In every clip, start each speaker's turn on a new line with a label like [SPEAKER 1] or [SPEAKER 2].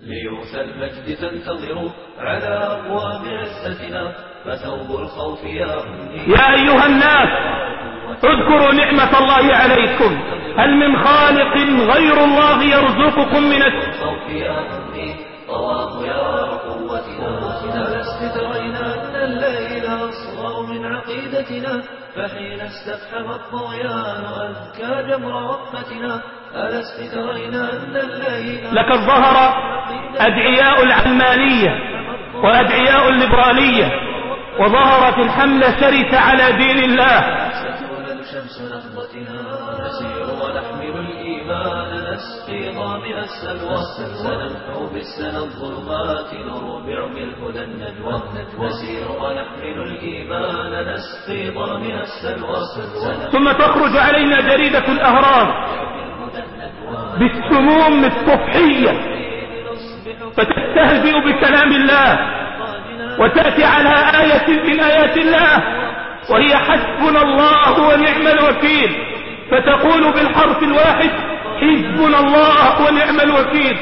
[SPEAKER 1] ليوث المجد تنتظر على أبواب عزتنا، فثوب الخوف يا أمي.
[SPEAKER 2] يا أيها الناس اذكروا نعمة الله عليكم، هل من خالق غير الله يرزقكم من
[SPEAKER 1] الخوف يا أمي؟ طواه يا قوتنا، لست ترين أن الليل أصغر من عقيدتنا، فحين استفحم الطغيان أذكى جمر وقفتنا. ألست ترين أن الليل
[SPEAKER 2] لقد ظهر أدعياء العلمانية وأدعياء الليبرالية، وظهرت الحملة شرسة على دين الله.
[SPEAKER 1] ستولد شمس نهضتنا، نسير ونحمل الإيمان، نسقي ظامئ السلوى، سنمحو بالسنى الظلمات، نربع بالهدى النجوى. نسير ونحمل الإيمان، نسقي ظامئ السلوى.
[SPEAKER 2] ثم تخرج علينا جريدة الأهرام بالسموم الصفحية فتستهزئ بكلام الله، وتأتي على آية من آيات الله وهي حسبنا الله ونعم الوكيل، فتقول بالحرف الواحد حسبنا الله ونعم الوكيل.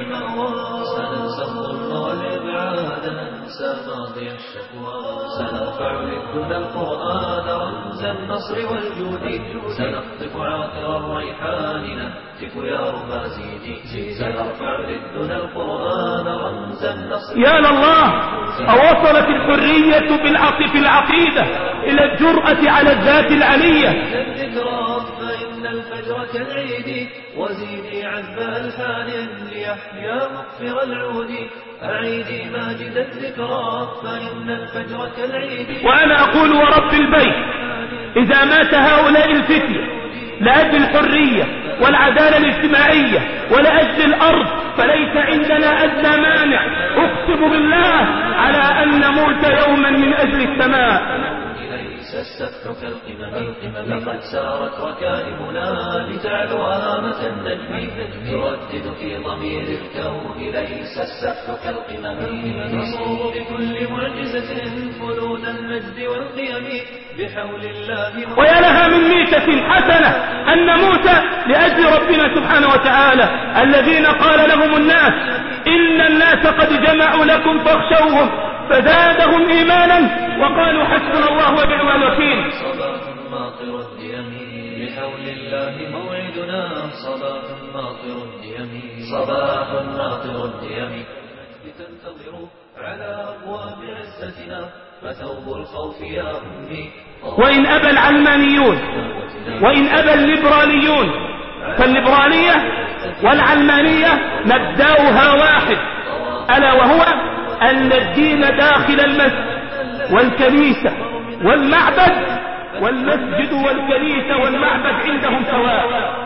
[SPEAKER 1] سنرفع للدنيا القرآن رمز النصر والجود، سنخطف عاطر الريحان نهتف يا رب زيدي. سنرفع للدنيا القرآن رمز النصر.
[SPEAKER 2] يا لله، أوصلت الحرية بالعقل في العقيدة إلى الجرأة على الذات العلية.
[SPEAKER 1] الذكرى فإن الفجر كالعيد، وزيدي عذب الحان ليحيا مغفر العود. أعيدي ماجد الذكرى فإن الفجر كالعيد.
[SPEAKER 2] وأنا أقول ورب البيت، إذا مات هؤلاء الفتية لأجل الحرية والعدالة الاجتماعية ولأجل الأرض، فليس عندنا أدنى مانع، أقسم بالله، على أن نموت يوما من أجل السماء.
[SPEAKER 1] السفح كالقمم، لقد سارت ركائبنا لتعلو هامة النجم، تردد في ضمير الكون ليس السفح كالقمم. نصوم بكل معجزة فلود المجد والقيم، بحول الله.
[SPEAKER 2] ويا لها من ميتة حسنة أن نموت لأجل ربنا سبحانه وتعالى، الذين قال لهم الناس إن الناس قد جمعوا لكم فاخشوهم فزادهم إيمانا وقالوا حسبنا الله ونعم الوكيل.
[SPEAKER 1] صباح ماطر الديم، بحول الله موعدنا، صباح ماطر الديم، صباح ماطر الديم. تنتظر على أبواب عزتنا، فثوب الخوف يا أمي.
[SPEAKER 2] وإن أبى العلمانيون وإن أبى الليبراليون، فالليبرالية والعلمانية مبدأها واحد، ألا وهو أن الدين داخل المسجد والكنيسة والمعبد، والمسجد والكنيسة والمعبد عندهم سواء.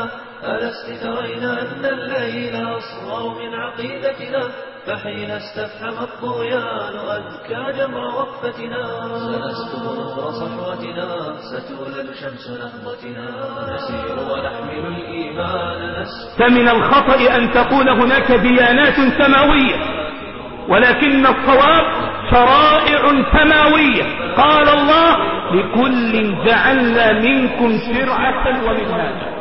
[SPEAKER 1] ألست ترين أن الليل أصغر من عقيدتنا، فحين استفحم الطغيان أذكى جمر وقفتنا. سنسكب نور صحوتنا، ستولد شمس نهضتنا، نسير ونحمل الإيمان
[SPEAKER 2] فمن الخطأ أن تقول هناك ديانات سماوية، ولكن الصواب شرائع سماوية. قال الله لكل جعلنا منكم شرعة ومنهاجا.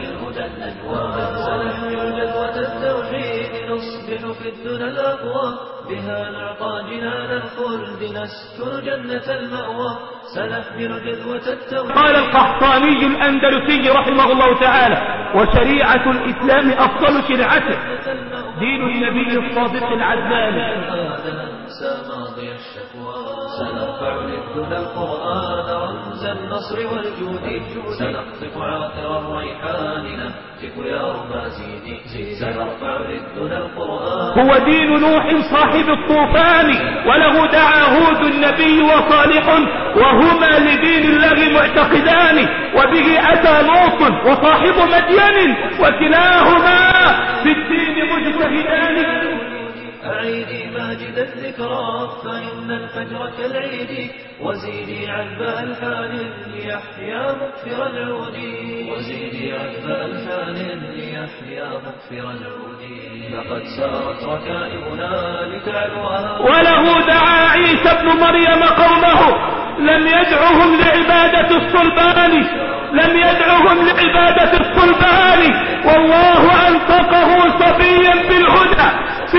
[SPEAKER 1] سنحمل جذوة التوحيد نصبح في الدنيا الأقوى، بها نعطى جنان الخلد نسكن جنة المأوى. سنحمل جذوة التوحيد.
[SPEAKER 2] قال القحطاني الأندلسي رحمه الله تعالى: وشريعة الإسلام أفضل شريعته دين النبي الصادق العدنان.
[SPEAKER 1] ماضي الشكوى، سنرفع للدنيا القرآن رمز النصر والجود، سنقطف عاطر الريحان نهتف يا رب زيدي. سنرفع للدنيا القرآن.
[SPEAKER 2] هو دين نوح صاحب الطوفان، وله دعا هود النبي وصالح، وهما لدين الله معتقدان، وبه أتى لوط وصاحب مدين، وكلاهما في الدين مجتهدان.
[SPEAKER 1] أعيدي ماجد الذكرى فإن الفجر كالعيد، وزيدي عذب الحان ليحيا مغفر العود. وزيدي عذب الحان ليحيا مغفر العود. لقد سارت ركائبنا لتعلوها.
[SPEAKER 2] وله دعا عيسى ابن مريم قومه، لم يدعهم لعبادة الصلبان، لم يدعهم لعبادة الصلبان، والله أنطقه صبيا بالهدى،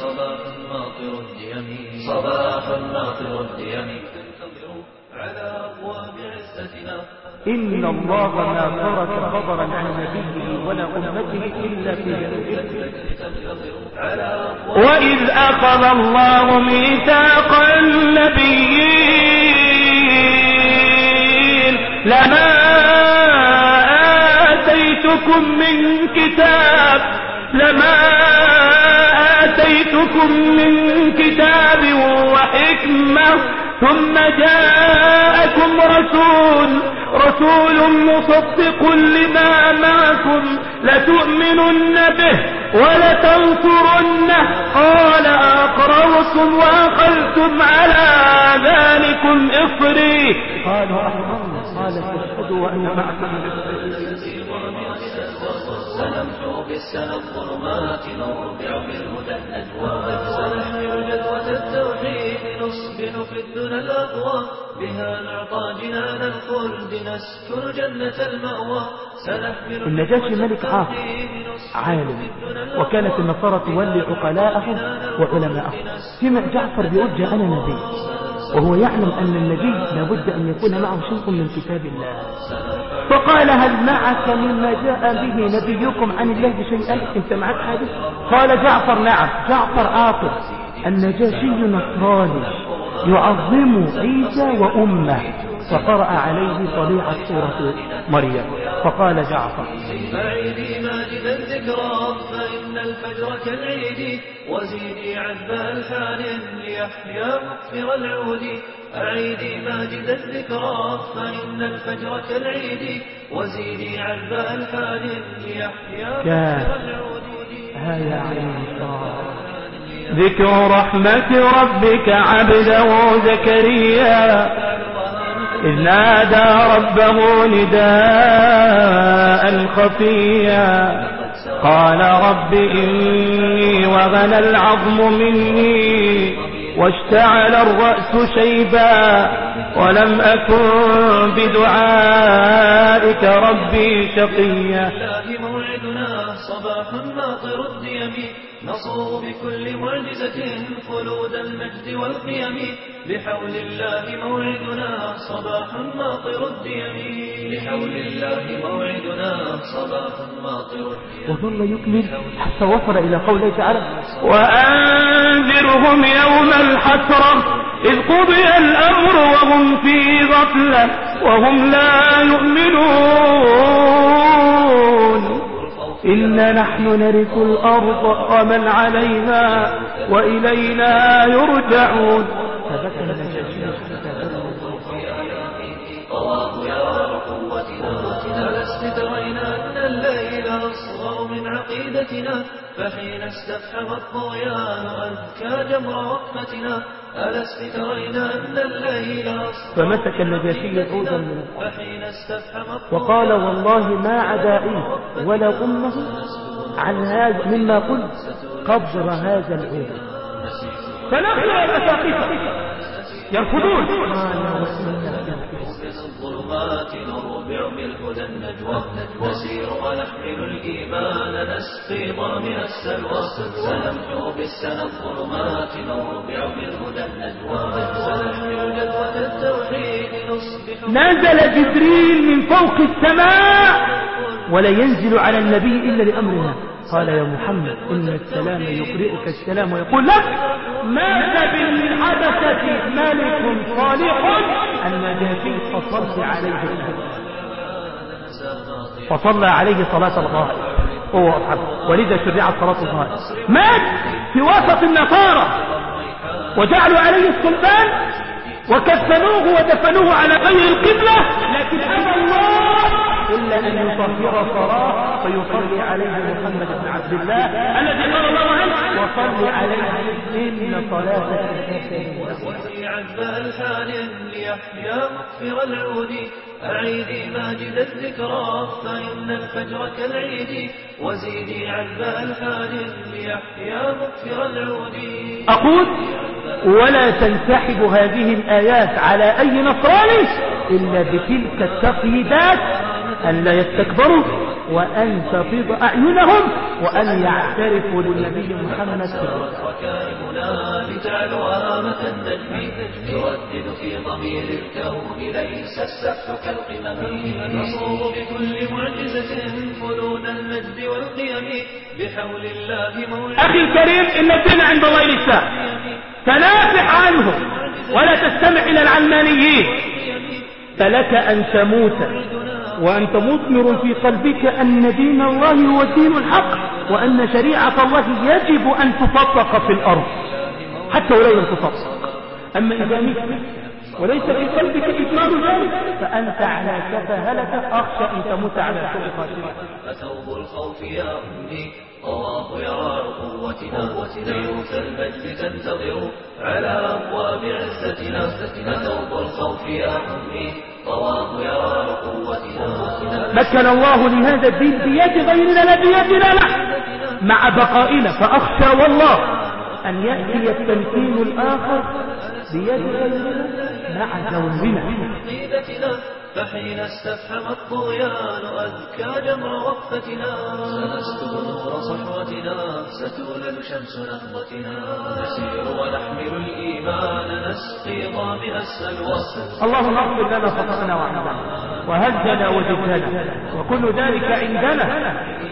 [SPEAKER 1] صباح ماطر الديم صباح ماطر الديم على أبواب عزتنا.
[SPEAKER 2] إن الله ما ترك خبرا عن نبيه ولا أمته إلا في جنوبه. وإذ أخذ الله ميثاق النبيين لما آتيتكم من كتاب وحكمة ثم جاءكم رسول مصدق لما معكم لتؤمنن به ولتنصرنه قال أقررتم وأخذتم على ذلكم إصري قالوا أقررنا قال فاشهدوا وأنا معكم
[SPEAKER 1] سنمحو بالسنى الظلمات نربع بالهدى النجوى سنحمل جذوة التوحيد نصبح في الدنى الأقوى بها نعطى جنان الخلد نسكن جنة المأوى سنحمل
[SPEAKER 2] النجاشي ملك عالم وكانت النصارى تولي عقلاءهم وعلماءهم. فيما جعفر بيقول جاءنا نبي وهو يعلم أن النبي لابد أن يكون معه شيء من كتاب الله فقال هل معك مما جاء به نبيكم عن الله شيئا؟ انت معك حاجة؟ قال جعفر نعم. جعفر عاقل. النجاشي نصراني يعظم عيسى وأمه فقرأ عليه طليعة سورة مريم فقال جعفر
[SPEAKER 1] فعيدي ماجد الذكرى فإن الفجر كالعيد وزيدي عذب الحان ليحيى مغفر العود أعيدي ماجد الذكرى فإن الفجر كالعيد وزيدي عذب الحان ليحيى مغفر العود
[SPEAKER 2] يا عين ذكر رحمة ربك عبده زكريا إذ نادى ربه نداء خفيا قال رب إني وغنى العظم مني واشتعل الرأس شيبا ولم أكن بدعائك ربي شقيا.
[SPEAKER 1] موعدنا صباح ماطر الديم نصوغ بكل معجزة خلود المجد والقيم بحول الله موعدنا صباح ماطر الديم بحول الله موعدنا صباح ماطر الديم.
[SPEAKER 2] وظل يكمل حتى وصل إلى قوله تعالى وأنذرهم يوم الحسرة إذ قضي الأمر وهم في غفلة وهم لا يؤمنون إنا نحن نرث الأرض ومن عليها وإلينا يرجعون. فبكى النجاشي
[SPEAKER 1] طواه يا قوتنا لست ترينا أن الليل أصغر من عقيدتنا فحين استفحم الطغيان أذكى جمر وقفتنا ألست ترينا أن الليل أصغر.
[SPEAKER 2] فمسك النجاشي عودا من وقال والله ما عدائي ولا أمه عن هذا مما قلت قبر هذا العود. فنحن الأساقفة يرفضون
[SPEAKER 1] الظلمات نربع بالهدى النجوى نسير ونحمل الإيمان نسقي ضامن السلوى سنمحو بالسنى الظلمات نربع بالهدى النجوى سنحمل جذوة التوحيد نصبح.
[SPEAKER 2] نزل جبريل من فوق السماء ولا ينزل على النبي إلا لأمرنا قال يا محمد إن السلام يقرئك السلام ويقول لك مات بالحدثة ملك صالح النجاشي فصلى عليه صلاة الغائب هو أصحابه ولذا شرعت صلاة الغائب. مات في وسط النصارى وجعلوا عليه السلطان وكفنوه ودفنوه على غير القبلة لكن أبى الله إلا أن يطهر صلاة فيصلي عليه محمد بن عبد الله الذي قال الله عنه وصلي عليه إن صلاتك
[SPEAKER 1] وفي عذب الحان ليحيى مغفر العود أعيدي ماجد الذكرى فإن الفجر كالعيد وزيدي عذب الحان ليحيى مغفر العود.
[SPEAKER 2] أقول ولا تنسحب هذه الآيات على أي نصراني إلا بتلك التقييدات أن لا يستكبروا وأن تفيض أعينهم وأن يعترفوا للنبي محمد
[SPEAKER 1] ركائبنا لتعلو هامة النجم تردد في ضمير الكون ليس السفح كالقمم نصوغ بكل معجزة فنون المجد والقيم بحول الله مولى.
[SPEAKER 2] أخي الكريم، إن الدين عند الله الإسلام، تنافح عنه ولا تستمع إلى العلمانيين، فلك أن تموت وأنت مثمر في قلبك أن دين الله هو الدين الحق، وأن شريعة الله يجب أن تطبق في الأرض حتى ولو لم تطبق. أما إذا مت وليس في قلبك إدراك ذلك فأنت على سفاهة، أخشى أن تموت على سوء خاتمة.
[SPEAKER 1] فثوب الخوف يا أمي طواف يرى قوتنا سيوف المجد تنتظر على أبواب عزتنا. فثوب الخوف يا أمي طواف يرى قوتنا.
[SPEAKER 2] مكن الله لهذا الدين بيد غيرنا لا بيدنا له مع بقائنا، فأخشى والله أن يأتي التمكين الآخر بيد غيرنا مع زوجنا.
[SPEAKER 1] فحين استفحم الطغيان أذكى جمر وقفتنا سنسكب نور صحوتنا ستولد شمس نهضتنا نسير ونحمل الإيمان نسقي ضامن السلوى.
[SPEAKER 2] اللهم اغفر لنا خطأنا وعمدنا وهزنا وجدنا وكل ذلك عندنا.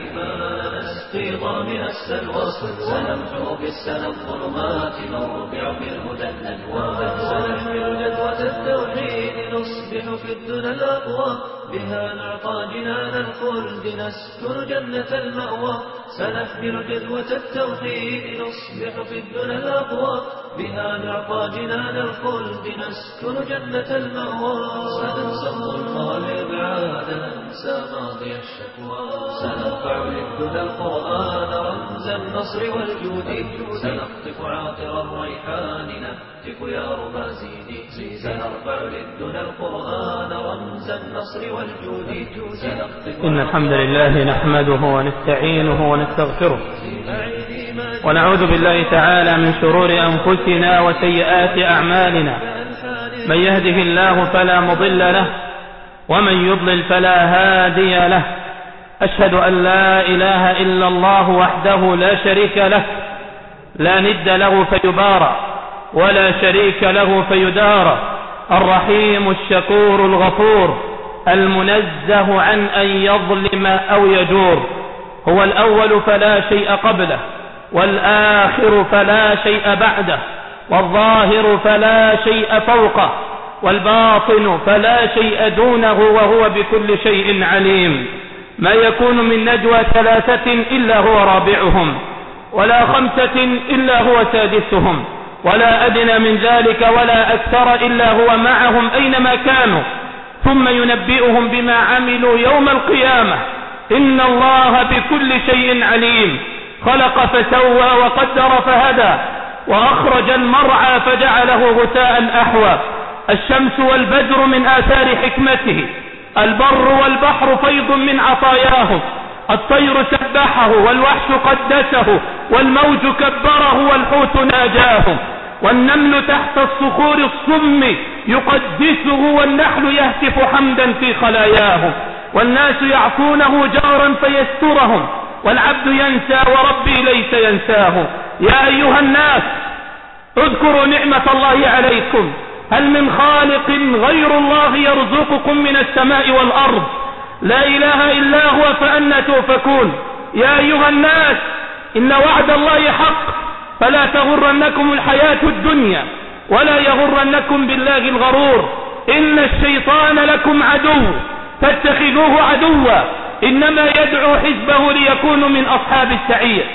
[SPEAKER 1] نسقي ضامن السلوى سنمحو بالسنى الظلمات نربع بالهدى النجوى. سنحمل جدوى التوحيد نصبح في الدنى الأقوى بها نعطى جنان الخلد نسكن جنة المأوى. سنحمل جدوى التوحيد نصبح في الدنى الأقوى بها نعطى جنان الخلد نسكن جنة المأوى. سننسى الظلم والإبعاد ننسى ماضي الشكوى. سنرفع للدنى القرآن رمز النصر والجود. سنقطف عاطر الريحان نهتف يا ربا زيدي. سنرفع للدنى القرآن رمز النصر والجود.
[SPEAKER 2] إن الحمد لله نحمده ونستعينه ونستغفره ونعوذ بالله تعالى من شرور أنفسنا وسيئات أعمالنا. من يهده الله فلا مضل له ومن يضلل فلا هادي له. أشهد أن لا إله إلا الله وحده لا شريك له لا ند له فيبارى ولا شريك له فيدارى. الرحيم الشكور الغفور المنزه عن أن يظلم أو يجور. هو الأول فلا شيء قبله والآخر فلا شيء بعده والظاهر فلا شيء فوقه والباطن فلا شيء دونه وهو بكل شيء عليم. ما يكون من نجوى ثلاثة إلا هو رابعهم ولا خمسة إلا هو سادسهم ولا أدنى من ذلك ولا أكثر إلا هو معهم أينما كانوا ثم ينبئهم بما عملوا يوم القيامة. إن الله بكل شيء عليم. خلق فسوى وقدر فهدى وأخرج المرعى فجعله غثاء أحوى. الشمس والبدر من آثار حكمته. البر والبحر فيض من عطاياه. الطير سبحه والوحش قدسه والموج كبره والحوت ناجاه. والنمل تحت الصخور الصم يقدسه والنحل يهتف حمدا في خلاياه. والناس يعصونه جارا فيسترهم والعبد ينسى وربي ليس ينساه. يا أيها الناس اذكروا نعمة الله عليكم. هل من خالق غير الله يرزقكم من السماء والأرض؟ لا إله إلا هو فأنى تؤفكون. يا أيها الناس إن وعد الله حق فلا تغرنكم الحياة الدنيا ولا يغرنكم بالله الغرور. إن الشيطان لكم عدو فاتخذوه عدوا إنما يدعو حزبه ليكونوا من أصحاب السعير.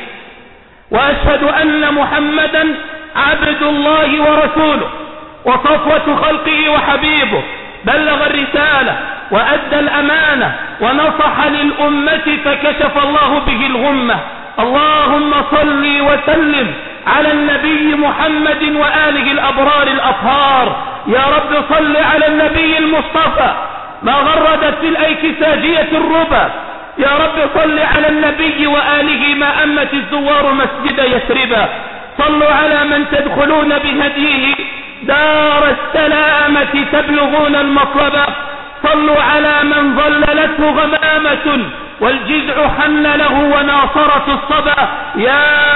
[SPEAKER 2] وأشهد أن محمدا عبد الله ورسوله وصفوة خلقه وحبيبه. بلغ الرسالة وأدى الأمانة ونصح للأمة فكشف الله به الغمة. اللهم صل وسلم على النبي محمد وآله الأبرار الأطهار. يا رب صل على النبي المصطفى ما غردت في الأيك ساجية الربا. يا رب صل على النبي وآله ما أمت الزوار مسجد يثربا. صلوا على من تدخلون بهديه دار السلامة تبلغون المطلب. صلوا على من ظللته غمامة والجذع حن له وناصرة الصبا. يا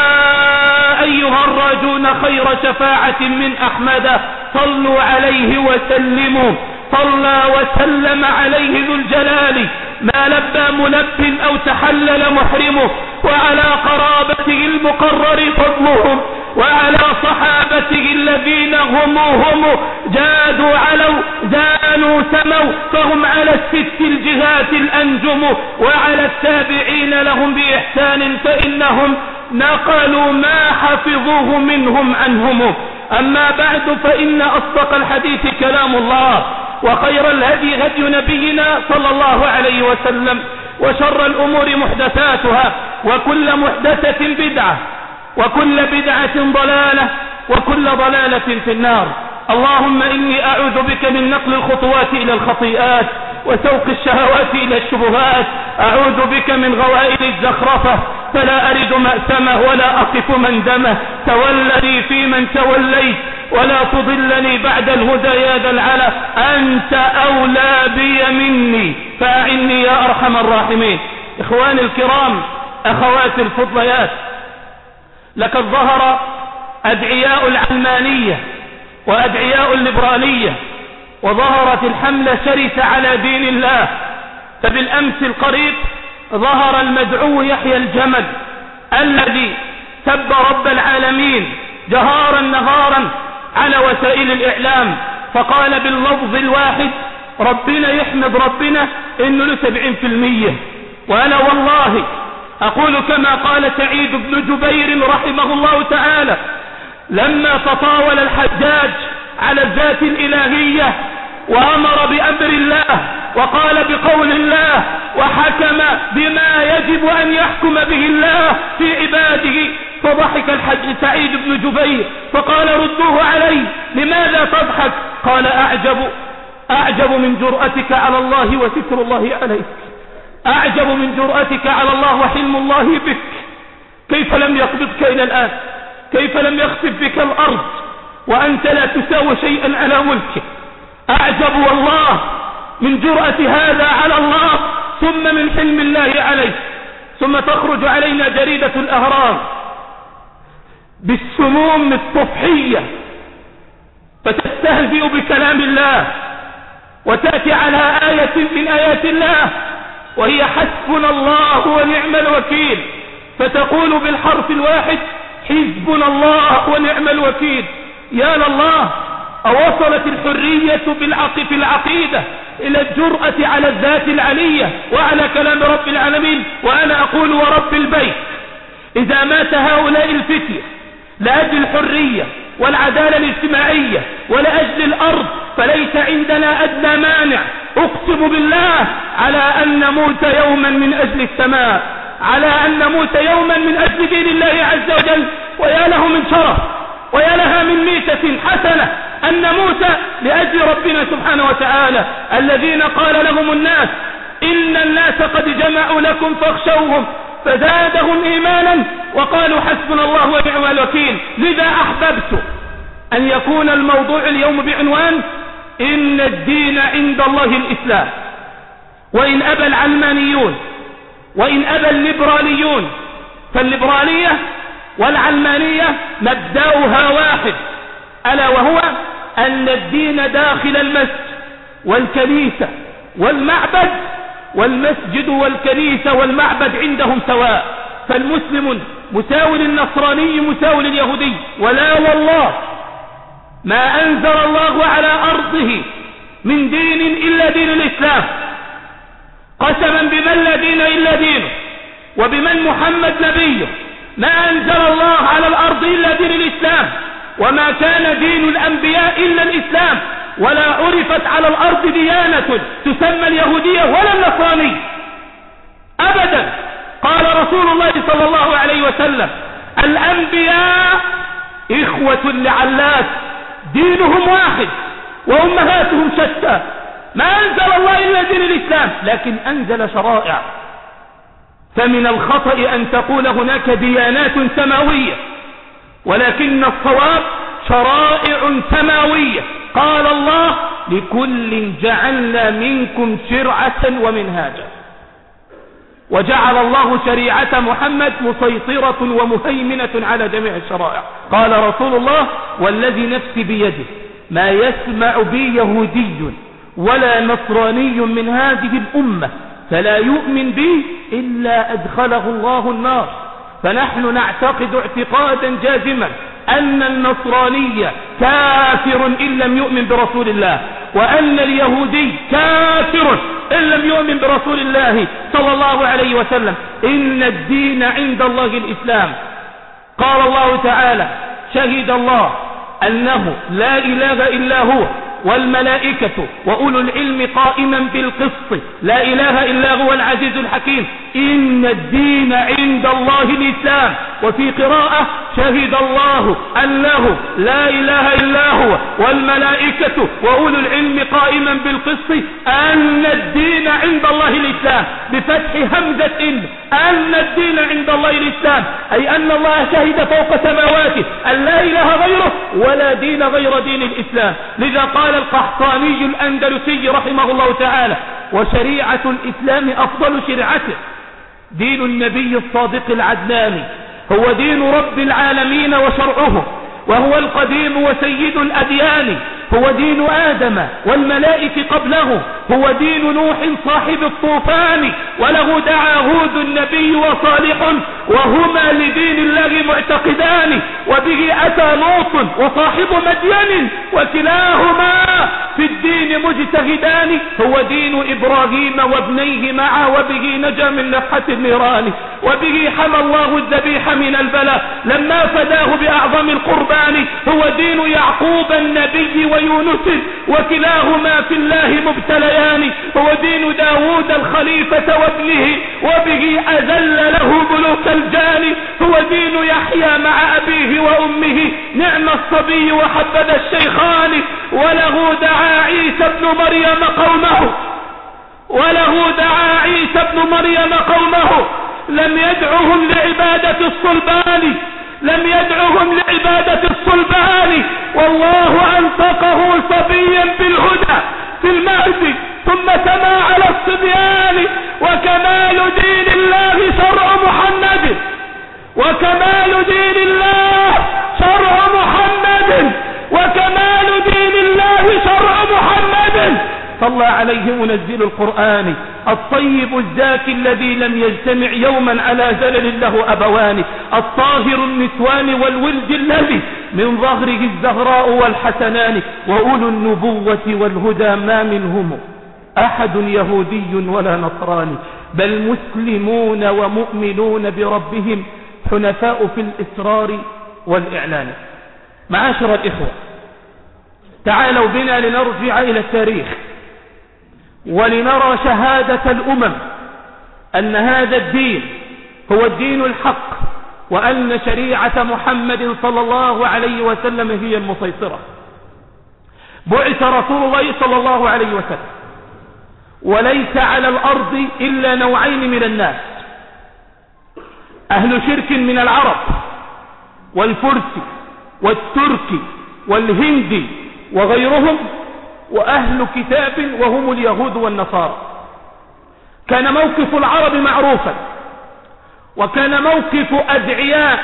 [SPEAKER 2] أيها الراجون خير شفاعة من أحمد صلوا عليه وسلموا. صلى وسلم عليه ذو الجلال ما لبى ملب أو تحلل محرمه، وعلى قرابته المقرر فضلهم، وعلى صحابته الذين هم جادوا علوا زانوا سموا فهم على الست الجهات الأنجم، وعلى التابعين لهم بإحسان فإنهم نقلوا ما حفظوه منهم عنهم. أما بعد فإن أصدق الحديث كلام الله، وخير الهدي هدي نبينا صلى الله عليه وسلم، وشر الأمور محدثاتها، وكل محدثة بدعة، وكل بدعة ضلالة، وكل ضلالة في النار. اللهم إني أعوذ بك من نقل الخطوات إلى الخطيئات وسوق الشهوات إلى الشبهات. أعوذ بك من غوائل الزخرفة فلا أرد مأسمه ولا أقف مندمه. تولني في من توليت ولا تضلني بعد الهدى يا ذا العلا. أنت أولى بي مني فأعني يا أرحم الراحمين. إخواني الكرام، أخواتي الفضليات، لقد ظهر أدعياء العلمانية وأدعياء الليبرالية، وظهرت الحملة شرسة على دين الله. فبالأمس القريب ظهر المدعو يحيى الجمل الذي سب رب العالمين جهارا نهارا على وسائل الإعلام، فقال باللفظ الواحد ربنا يحمد ربنا إنه له 70%. وأنا والله أقول كما قال سعيد بن جبير رحمه الله تعالى لما تطاول الحجاج على الذات الإلهية وأمر بأمر الله وقال بقول الله وحكم بما يجب أن يحكم به الله في عباده، فضحك الحج سعيد بن جبير فقال ردوه علي لماذا تضحك؟ قال أعجب من جرأتك على الله وستر الله عليك، أعجب من جرأتك على الله وحلم الله بك. كيف لم يقبضك إلى الآن؟ كيف لم يخسف بك الأرض وأنت لا تساوي شيئا على ملكه؟ أعجب والله من جرأة هذا على الله ثم من حلم الله عليه. ثم تخرج علينا جريدة الأهرام بالسموم الصفحية فتستهزئ بكلام الله وتأتي على آية من آيات الله وهي حسبنا الله ونعم الوكيل، فتقول بالحرف الواحد حزبنا الله ونعم الوكيل. يا لله، أوصلت الحرية في العقيدة إلى الجرأة على الذات العلية وعلى كلام رب العالمين؟ وأنا أقول ورب البيت إذا مات هؤلاء الفتية لأجل الحرية والعدالة الاجتماعية ولأجل الأرض فليس عندنا أدنى مانع، أقسم بالله، على أن نموت يوما من أجل السماء، على أن نموت يوما من أجل دين الله عز وجل. ويا له من شرف ويا لها من ميتة حسنة أن نموت لأجل ربنا سبحانه وتعالى الذين قال لهم الناس إن الناس قد جمعوا لكم فاخشوهم فزادهم إيمانا وقالوا حسبنا الله ونعم الوكيل. لذا أحببت أن يكون الموضوع اليوم بعنوان إن الدين عند الله الإسلام. وإن أبى العلمانيون وإن أبى الليبراليون، فالليبرالية والعلمانية مبدأها واحد، ألا وهو أن الدين داخل المسجد والكنيسة والمعبد، والمسجد والكنيسة والمعبد عندهم سواء، فالمسلم مساو للنصراني مساو لليهودي. ولا والله ما أنزل الله على أرضه من دين إلا دين الإسلام، قسما بمن لا دين إلا دينه وبمن محمد نبيه. ما أنزل الله على الأرض إلا دين الإسلام، وما كان دين الأنبياء إلا الإسلام، ولا عرفت على الأرض ديانة تسمى اليهودية ولا النصرانية أبدا. قال رسول الله صلى الله عليه وسلم الأنبياء إخوة لعلات دينهم واحد وأمهاتهم شتى. ما أنزل الله إلا دين الإسلام، لكن أنزل شرائع. فمن الخطأ أن تقول هناك ديانات سماوية، ولكن الصواب شرائع سماوية. قال الله لكل جعلنا منكم شرعة ومنهاجا. وجعل الله شريعة محمد مسيطرة ومهيمنة على جميع الشرائع. قال رسول الله: والذي نفسي بيده ما يسمع بي يهودي ولا نصراني من هذه الأمة فلا يؤمن بي إلا أدخله الله النار. فنحن نعتقد اعتقادا جازما أن النصراني كافر إن لم يؤمن برسول الله، وأن اليهودي كافر إن لم يؤمن برسول الله صلى الله عليه وسلم. إن الدين عند الله الإسلام. قال الله تعالى: شهد الله أنه لا إله إلا هو والملائكة وأولو العلم قائما بالقسط لا إله إلا هو العزيز الحكيم. إن الدين عند الله الإسلام. وفي قراءة: شهد الله أنه لا إله إلا هو والملائكة وأولو العلم قائما بالقسط أن الدين عند الله الإسلام، بفتح همزة أن الدين عند الله الإسلام، أي أن الله شهد فوق سماواته أن لا إله غيره ولا دين غير دين الإسلام. لذا قال القحطاني الأندلسي رحمه الله تعالى: وشريعة الإسلام أفضل شريعته دين النبي الصادق العدنان، هو دين رب العالمين وشرعه، وهو القديم وسيد الأديان، هو دين آدم والملائكة قبله، هو دين نوح صاحب الطوفان، وله دعا هود النبي وصالح، وهما لدين الله معتقدان، وبه أتى لوط وصاحب مدين، وكلاهما في الدين مجتهدان، هو دين إبراهيم وابنيه معا، وبه نجا من نفحة النيران، وبه حمى الله الذبيح من البلاء لما فداه بأعظم القربان، هو دين يعقوب النبي ويونس، وكلاهما في الله مبتليان، هو دين داود الخليفة وابنه، وبه أذل له ملوك الجان، هو دين يحيى مع أبيه وأمه، نعم الصبي وحبذا الشيخان، وله دعا عيسى ابن مريم قومه، وله دعا عيسى ابن مريم قومه، لم يدعهم لعبادة الصلبان، لم يدعهم لعبادة الصلبان، والله أنطقه صبيا بالهدى في المهد ثم سما على الصبيان، وكمال دين الله شرع محمد، وكمال دين الله شرع محمد، وكمال دين الله شرع محمد. صلى عليه منزل القرآن الطيب الزاكي الذي لم يجتمع يوما على زلل له أبوان، الطاهر النسوان والولد الذي من ظهره الزهراء والحسنان، وأولو النبوة والهدى ما منهم أحد يهودي ولا نصراني، بل مسلمون ومؤمنون بربهم حنفاء في الإسرار والإعلان. معاشر الإخوة، تعالوا بنا لنرجع إلى التاريخ ولنرى شهادة الأمم أن هذا الدين هو الدين الحق، وأن شريعة محمد صلى الله عليه وسلم هي المسيطرة. بعث رسول الله صلى الله عليه وسلم، وليس على الأرض إلا نوعين من الناس: أهل شرك من العرب والفرس والترك والهند وغيرهم، وأهل كتاب وهم اليهود والنصارى. كان موقف العرب معروفا، وكان موقف أدعياء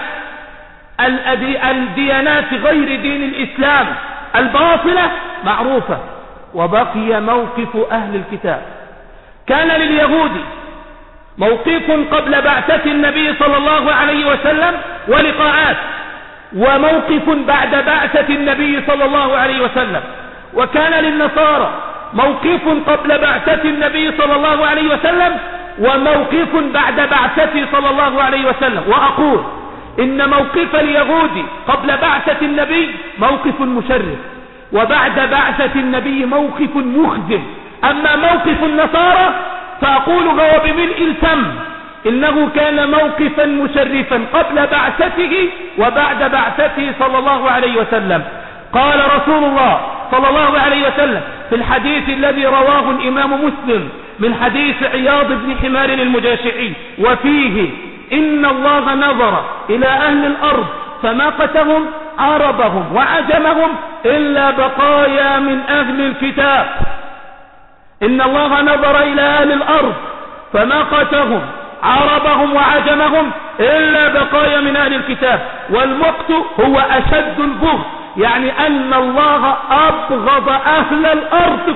[SPEAKER 2] الديانات غير دين الإسلام الباطلة معروفة، وبقي موقف أهل الكتاب. كان لليهود موقف قبل بعثة النبي صلى الله عليه وسلم ولقاءات، وموقف بعد بعثة النبي صلى الله عليه وسلم. وكان للنصارى موقف قبل بعثة النبي صلى الله عليه وسلم، وموقف بعد بعثته صلى الله عليه وسلم. وأقول إن موقف اليهود قبل بعثة النبي موقف مشرف، وبعد بعثة النبي موقف مخزن. أما موقف النصارى فأقول هو بملء الفم إنه كان موقفا مشرفا قبل بعثته وبعد بعثته صلى الله عليه وسلم. قال رسول الله صلى الله عليه وسلم في الحديث الذي رواه الإمام مسلم من حديث عياض بن حمار المجاشعي، وفيه: إن الله نظر إلى أهل الأرض فماقتهم عربهم وعجمهم إلا بقايا من أهل الكتاب. إن الله نظر إلى أهل الأرض فماقتهم عربهم وعجمهم إلا بقايا من أهل الكتاب. والمقت هو أشد البغض، يعني أن الله أبغض أهل الأرض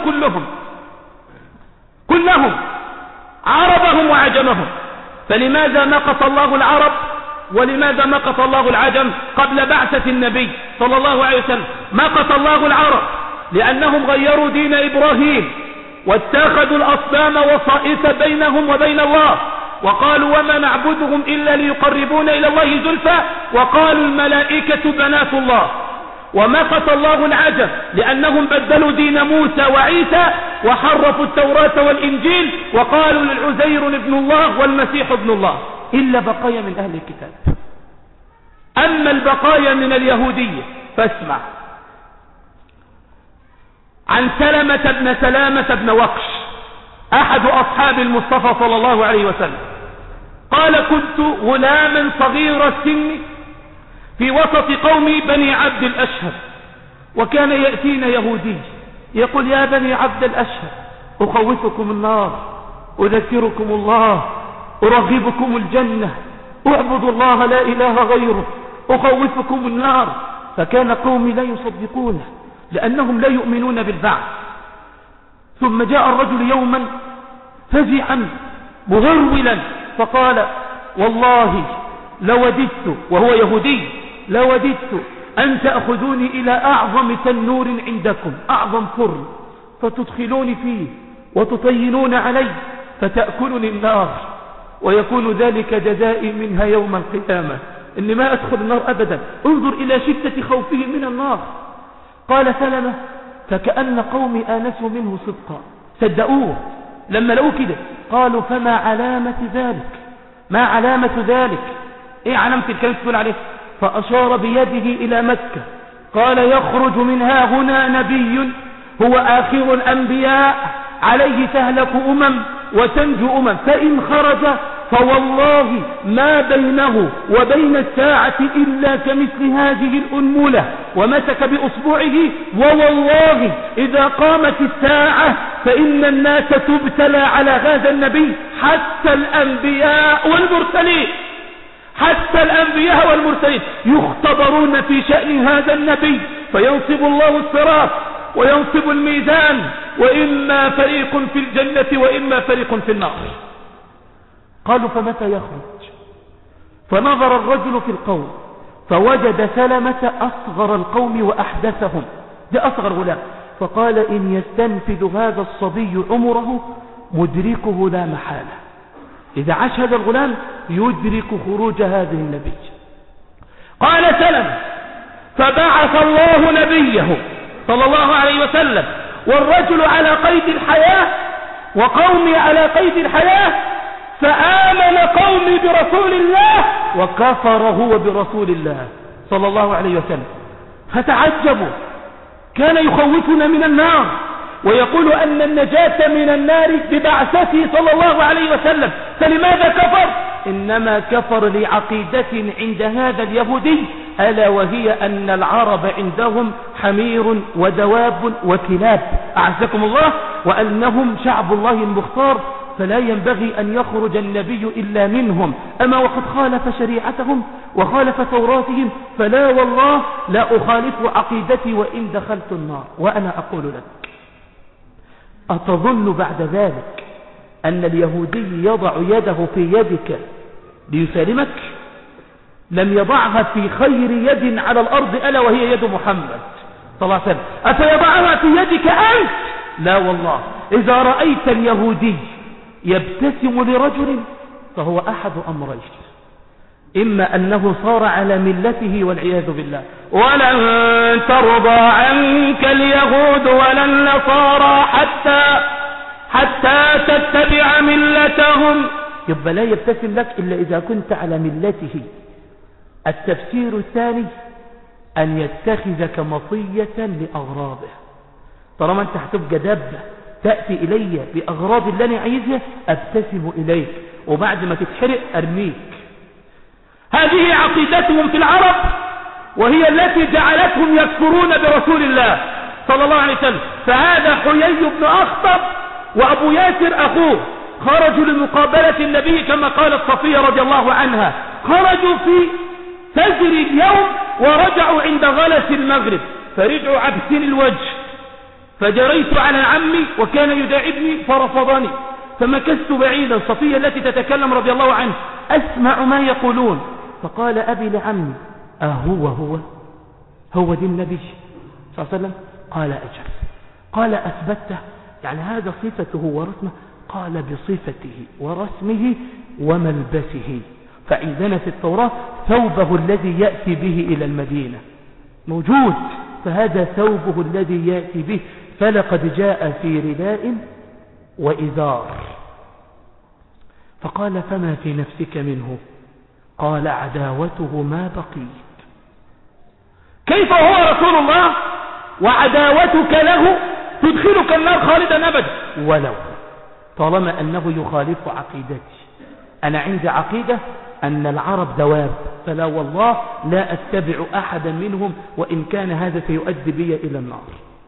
[SPEAKER 2] كلهم عربهم وعجمهم. فلماذا مقت الله العرب ولماذا مقت الله العجم قبل بعثة النبي صلى الله عليه وسلم؟ مقت الله العرب لأنهم غيروا دين إبراهيم واتخذوا الأصنام وصائف بينهم وبين الله، وقالوا وما نعبدهم إلا ليقربون إلى الله زلفى، وقالوا الملائكة بنات الله. ومقت الله العجم لأنهم بدلوا دين موسى وعيسى وحرفوا التوراة والإنجيل وقالوا للعزير ابن الله والمسيح ابن الله، إلا بقايا من أهل الكتاب. أما البقايا من اليهودية فاسمع عن سلامة بن وقش أحد أصحاب المصطفى صلى الله عليه وسلم قال كنت غلاما صغير السن في وسط قومي بني عبد الأشهر، وكان يأتينا يهودي يقول يا بني عبد الأشهر أخوفكم النار، أذكركم الله، أرغبكم الجنة، أعبدوا الله لا إله غيره، أخوفكم النار. فكان قومي لا يصدقونه لأنهم لا يؤمنون بالبعث. ثم جاء الرجل يوما فزعا مغرولا فقال والله لوددت، وهو يهودي، لوددت أن تأخذوني إلى أعظم تنور عندكم، أعظم فرن، فتدخلوني فيه وتطينون علي فتأكلني النار، ويكون ذلك جزائي منها يوم القيامة، إني ما أدخل النار أبدا. انظر إلى شدة خوفهم من النار. قال سلمة فكأن قومي آنسوا منه صدقا، صدقوه لما لقوه كده. قالوا فما علامة ذلك؟ ما علامة ذلك؟ ايه علامة الكلام تقول عليه؟ فأشار بيده إلى مكة قال يخرج منها هنا نبي هو آخر الأنبياء عليه تهلك وتنجو فإن خرج فوالله ما بينه وبين الساعة إلا كمثل هذه الأنملة، ومسك بأصبعه، ووالله إذا قامت الساعة فإن الناس تبتلى على هذا النبي حتى الأنبياء والمرسلين يختبرون في شأن هذا النبي، فينصب الله الصراط وينصب الميزان، وإما فريق في الجنة وإما فريق في النار. قالوا فمتى يخرج؟ فنظر الرجل في القوم فوجد سلمة أصغر القوم وأحدثهم، ده أصغر غلام، فقال إن يستنفذ هذا الصبي عمره مدركه لا محالة، إذا عاش هذا الغلام يدرك خروج هذه النبي. قال سلمة فبعث الله نبيه صلى الله عليه وسلم والرجل على قيد الحياة وقومي على قيد الحياة، فآمن قومي برسول الله وكفر هو برسول الله صلى الله عليه وسلم. فتعجبوا، كان يخوفنا من النار ويقول أن النجاة من النار ببعثته صلى الله عليه وسلم، فلماذا كفر؟ إنما كفر لعقيدة عند هذا اليهودي، ألا وهي أن العرب عندهم حمير ودواب وكلاب أعزكم الله، وأنهم شعب الله المختار، فلا ينبغي أن يخرج النبي إلا منهم. أما وقد خالف شريعتهم وخالف توراتهم، فلا والله لا أخالف عقيدتي وإن دخلت النار. وأنا أقول لك أتظن بعد ذلك أن اليهودي يضع يده في يدك ليسالمك؟ لم يضعها في خير يد على الأرض ألا وهي يد محمد صلى الله عليه وسلم. أفيضعها في يدك أنت؟ لا والله. إذا رأيت اليهودي يبتسم لرجل فهو أحد أمرين، إما أنه صار على ملته والعياذ بالله، ولن ترضى عنك اليهود ولا النصارى حتى تتبع ملتهم. يبقى لا يبتسم لك إلا إذا كنت على ملته. التفسير الثاني أن يتخذك مطية لأغراضه، طالما أنت هتبقى دابة تأتي إلي بأغراض اللي أنا عايزها أبتسم إليك، وبعد ما تتحرق أرميك. هذه عقيدتهم في العرب، وهي التي جعلتهم يكفرون برسول الله صلى الله عليه وسلم. فهذا حيي بن أخطب وأبو ياسر أخوه خرجوا لمقابلة النبي كما قالت صفية رضي الله عنها، خرجوا في فجر اليوم ورجعوا عند غلس المغرب، فرجعوا عبسين الوجه، فجريت على عمي وكان يداعبني فرفضني، فمكثت بعيدا. صفية التي تتكلم رضي الله عنه أسمع ما يقولون، فقال أبي لعمي هو دي النبي صلى الله عليه وسلم؟ قال أجل. قال أثبته؟ يعني هذا صفته ورسمه؟ قال بصفته ورسمه وملبسه. فعندنا في التوراة ثوبه الذي يأتي به إلى المدينة موجود، فهذا ثوبه الذي يأتي به، فلقد جاء في رداء وإزار. فقال فما في نفسك منه؟ قال عداوته ما بقيت. كيف هو رسول الله وعداوتك له تدخلك النار خالدا أبدا؟ ولو طالما أنه يخالف عقيدتي. أنا عندي عقيدة أن العرب دواب، فلا والله لا أتبع أحدا منهم وإن كان هذا سيؤدي بي إلى النار.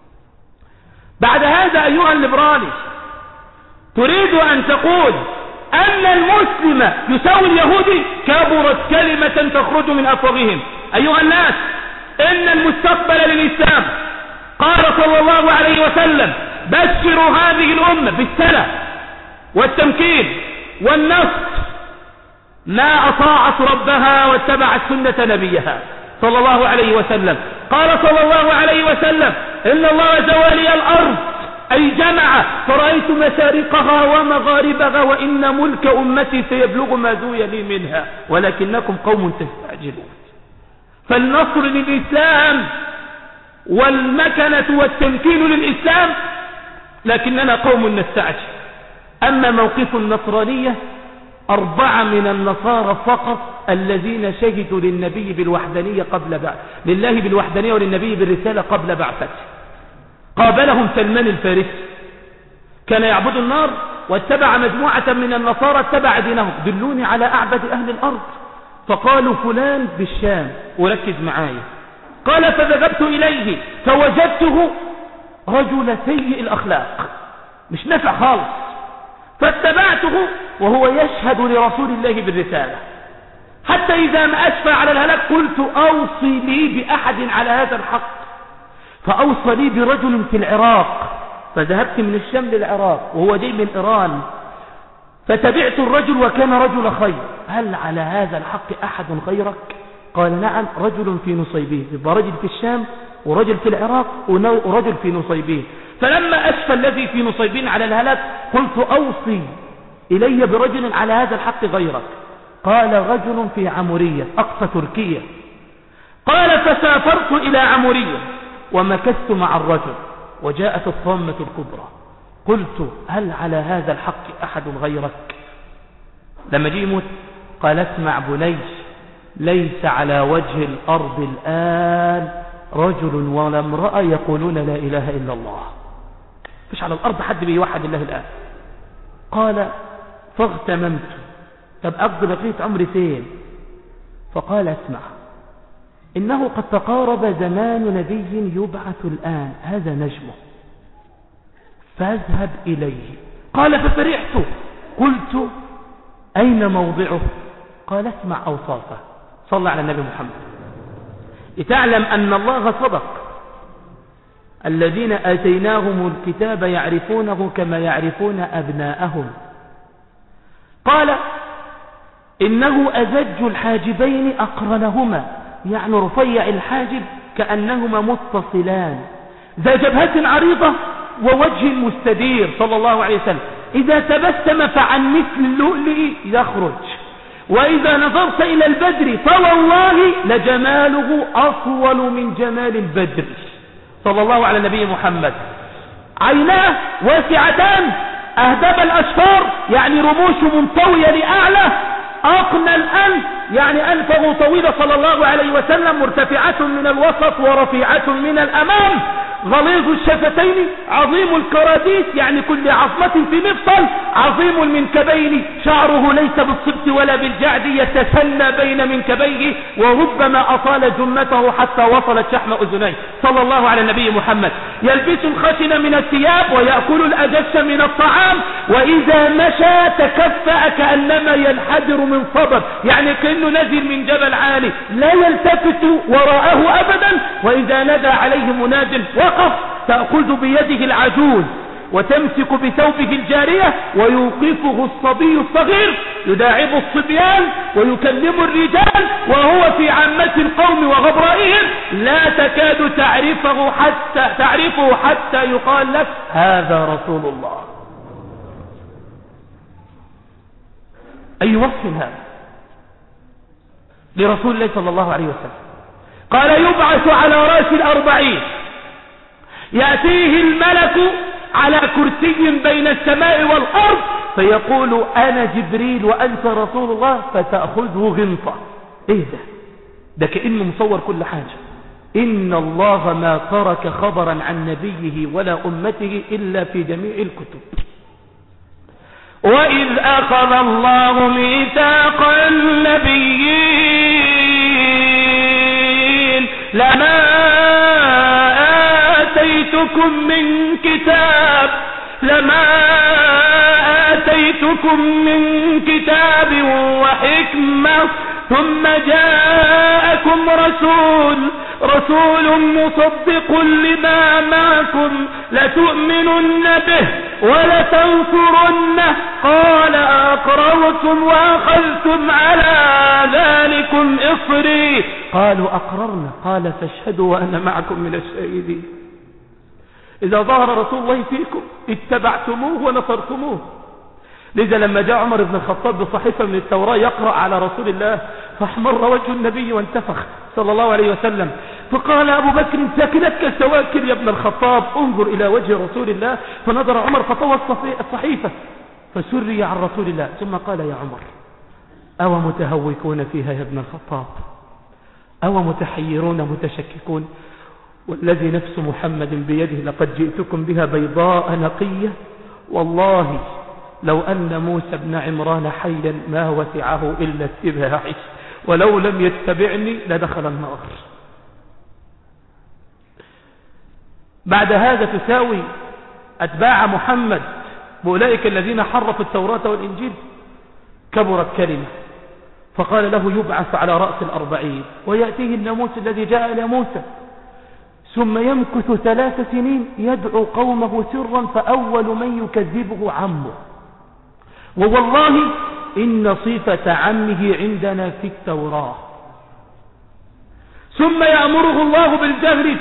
[SPEAKER 2] بعد هذا أيها الليبرالي تريد أن تقول أن المسلم يساوي اليهودي؟ كبرت كلمة تخرج من أفواههم. أيها الناس، إن المستقبل للإسلام. قال صلى الله عليه وسلم بشروا هذه الأمة بالسلام والتمكين والنصر ما أطاعت ربها واتبعت سنة نبيها صلى الله عليه وسلم. قال صلى الله عليه وسلم إن الله زوالي الأرض أي جمع، فرأيت مشارقها ومغاربها، وإن ملك أمتي سيبلغ ما زوي لي منها ولكنكم قوم تستعجلون. فالنصر للإسلام والمكنة والتمكين للإسلام، لكننا قوم نستعجل. أما موقف النصرانية 4 من النصارى فقط الذين شهدوا للنبي بالوحدانية لله بالوحدانية وللنبي بالرسالة قبل بعثته. قابلهم سلمان الفارسي، كان يعبد النار واتبع مجموعة من النصارى اتبع دينهم. دلوني على أعبد أهل الأرض، فقالوا فلان بالشام، وركز معايا. قال فذهبت إليه فوجدته رجل سيء الأخلاق، مش نافع خالص، فاتبعته وهو يشهد لرسول الله بالرسالة. حتى إذا ما أشفى على الهلاك قلت أوصي لي بأحد على هذا الحق، فأوصى لي برجل في العراق، فذهبت من الشام للعراق وهو جاي من إيران، فتبعت الرجل وكان رجل خير. هل على هذا الحق أحد غيرك؟ قال نعم، رجل في نصيبين، يبقى رجل في الشام ورجل في العراق ورجل في نصيبين. فلما أشفى الذي في نصيبين على الهلاك قلت أوصي إلي برجل على هذا الحق غيرك. قال رجل في عمورية أقصى تركيا. قال فسافرت إلى عمورية ومكثت مع الرجل، وجاءت الطامة الكبرى. قلت هل على هذا الحق أحد غيرك؟ لما جي يموت قال اسمع بني، ليس على وجه الأرض الآن رجل ولا امرأة يقولون لا إله إلا الله، فيش على الأرض حد بيوحد الله الآن. قال فاغتممت، طب أقضي بقية عمري فين؟ فقال اسمع، إنه قد تقارب زمان نبي يبعث الآن، هذا نجمه، فاذهب إليه. قال ففرحت، قلت أين موضعه؟ قال اسمع أوصافه. صلى على النبي محمد. لتعلم أن الله صدق، الذين آتيناهم الكتاب يعرفونه كما يعرفون أبناءهم. قال إنه أزج الحاجبين أقرنهما، يعني رفيع الحاجب كأنهما متصلان، ذا جبهة عريضة ووجه مستدير صلى الله عليه وسلم، إذا تبسم فعن مثل اللؤلؤ يخرج، وإذا نظرت إلى البدر فوالله لجماله أطول من جمال البدر صلى الله على النبي محمد. عيناه واسعتان أهدب الأشفار، يعني رموش منطوية لأعلى، أقنى الأنف يعني أنفه طويلة صلى الله عليه وسلم، مرتفعة من الوسط ورفيعة من الأمام، غليظ الشفتين عظيم الكراديس، يعني كل عظمة في مفصل، عظيم المنكبين، شعره ليس بالصبت ولا بالجعد، يتسنى بين منكبيه، وربما أطال جمته حتى وصلت شحم أذنيه، صلى الله على النبي محمد. يلبس الخشن من الثياب ويأكل الأجش من الطعام، وإذا مشى تكفأ كأنما ينحدر من صبر، يعني كأنه نزل من جبل عالي، لا يلتفت وراءه أبدا، وإذا نادى عليه مناد وقف، تأخذ بيده العجوز وتمسك بثوبه الجارية، ويوقفه الصبي الصغير يداعب الصبيان ويكلم الرجال، وهو في عامة القوم وغبرائهم، لا تكاد تعرفه حتى يقال لك هذا رسول الله. أي وصف هذا لرسول الله صلى الله عليه وسلم؟ قال يبعث على رأس 40، يأتيه الملك على كرسي بين السماء والأرض فيقول أنا جبريل وأنت رسول الله، فتأخذه غنطة. إيه ده كأنه مصور كل حاجة. إن الله ما ترك خبرا عن نبيه ولا أمته إلا في جميع الكتب. وإذ أخذ الله ميثاق النبيين لما آتيتكم من كتاب وحكمة ثم جاءكم رسول مصدق لما معكم لتؤمنن به ولتنصرنه قال أقررتم وأخذتم على ذلكم إصري قالوا أقررنا قال فاشهدوا وأنا معكم من الشاهدين. إذا ظهر رسول الله فيكم اتبعتموه ونصرتموه. لذا لما جاء عمر بن الخطاب بصحيفة من التوراة يقرأ على رسول الله فاحمر وجه النبي وانتفخ صلى الله عليه وسلم، فقال أبو بكر سكنتك السواكل يا ابن الخطاب، انظر إلى وجه رسول الله. فنظر عمر فطوى الصحيفة فسري عن رسول الله، ثم قال يا عمر أو متهوكون فيها يا ابن الخطاب، أو متحيرون متشككون، والذي نفس محمد بيده لقد جئتكم بها بيضاء نقية، والله لو أن موسى بن عمران حيا ما وسعه إلا اتباعي، ولو لم يتبعني لدخل النار. بعد هذا تساوي أتباع محمد بأولئك الذين حرفوا التوراة والإنجيل. كبرت كلمة، فقال له يبعث على رأس 40 ويأتيه الناموس الذي جاء إلى موسى، ثم يمكث 3 سنين يدعو قومه سرا، فأول من يكذبه عمه، ووالله إن صفة عمه عندنا في التوراة. ثم يأمره الله بالجهر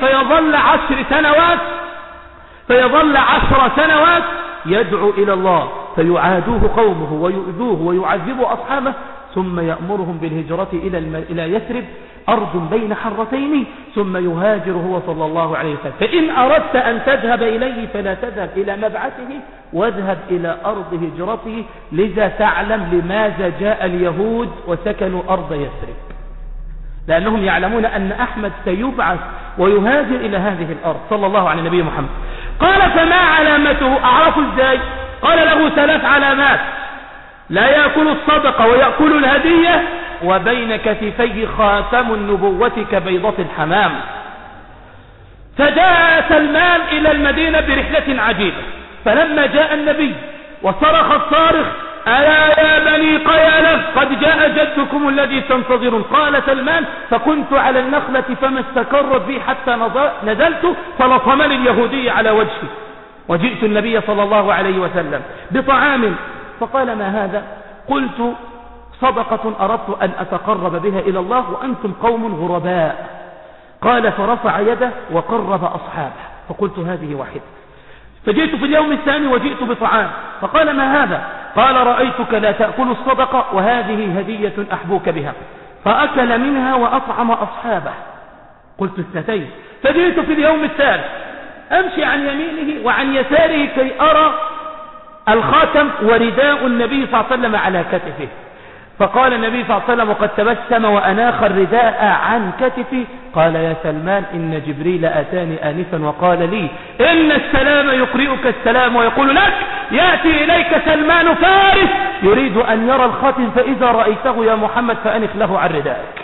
[SPEAKER 2] فيظل 10 سنوات يدعو إلى الله، فيعادوه قومه ويؤذوه ويعذبوا أصحابه، ثم يأمرهم بالهجرة إلى يثرب، أرض بين حرتين، ثم يهاجر هو صلى الله عليه وسلم. فإن أردت أن تذهب إليه فلا تذهب إلى مبعثه، واذهب إلى أرض هجرته. لذا تعلم لماذا جاء اليهود وسكنوا أرض يثرب، لأنهم يعلمون أن أحمد سيبعث ويهاجر إلى هذه الأرض صلى الله على النبي محمد. قال فما علامته؟ أعرف إزاي؟ قال له 3 علامات: لا يأكل الصدقة ويأكل الهدية، وبين كتفيه خاتم النبوة كبيضة الحمام. فجاء سلمان إلى المدينة برحلة عجيبة، فلما جاء النبي وصرخ الصارخ ألا يا بني قيلة قد جاء جدكم الذي تنتظرون، قال سلمان فكنت على النخلة فما استقرت بي حتى نزلت فلطمني اليهودي على وجهي، وجئت النبي صلى الله عليه وسلم بطعام فقال ما هذا؟ قلت صدقة أردت أن أتقرب بها إلى الله وأنتم قوم غرباء. قال فرفع يده وقرب أصحابه، فقلت هذه واحدة. فجئت في اليوم الثاني وجئت بطعام، فقال ما هذا؟ قال رأيتك لا تأكل الصدقة وهذه هدية أحبوك بها، فأكل منها وأطعم أصحابه. قلت 2. فجئت في اليوم الثالث أمشي عن يمينه وعن يساره كي أرى الخاتم ورداء النبي صلى الله عليه وسلم على كتفه، فقال النبي صلى الله عليه وسلم وقد تبسم وأناخ الرداء عن كتفي: قال يا سلمان إن جبريل أتاني آنفا وقال لي إن السلام يقرئك السلام ويقول لك يأتي إليك سلمان فارس يريد أن يرى الخاتم، فإذا رأيته يا محمد فأنخ له عن ردائك.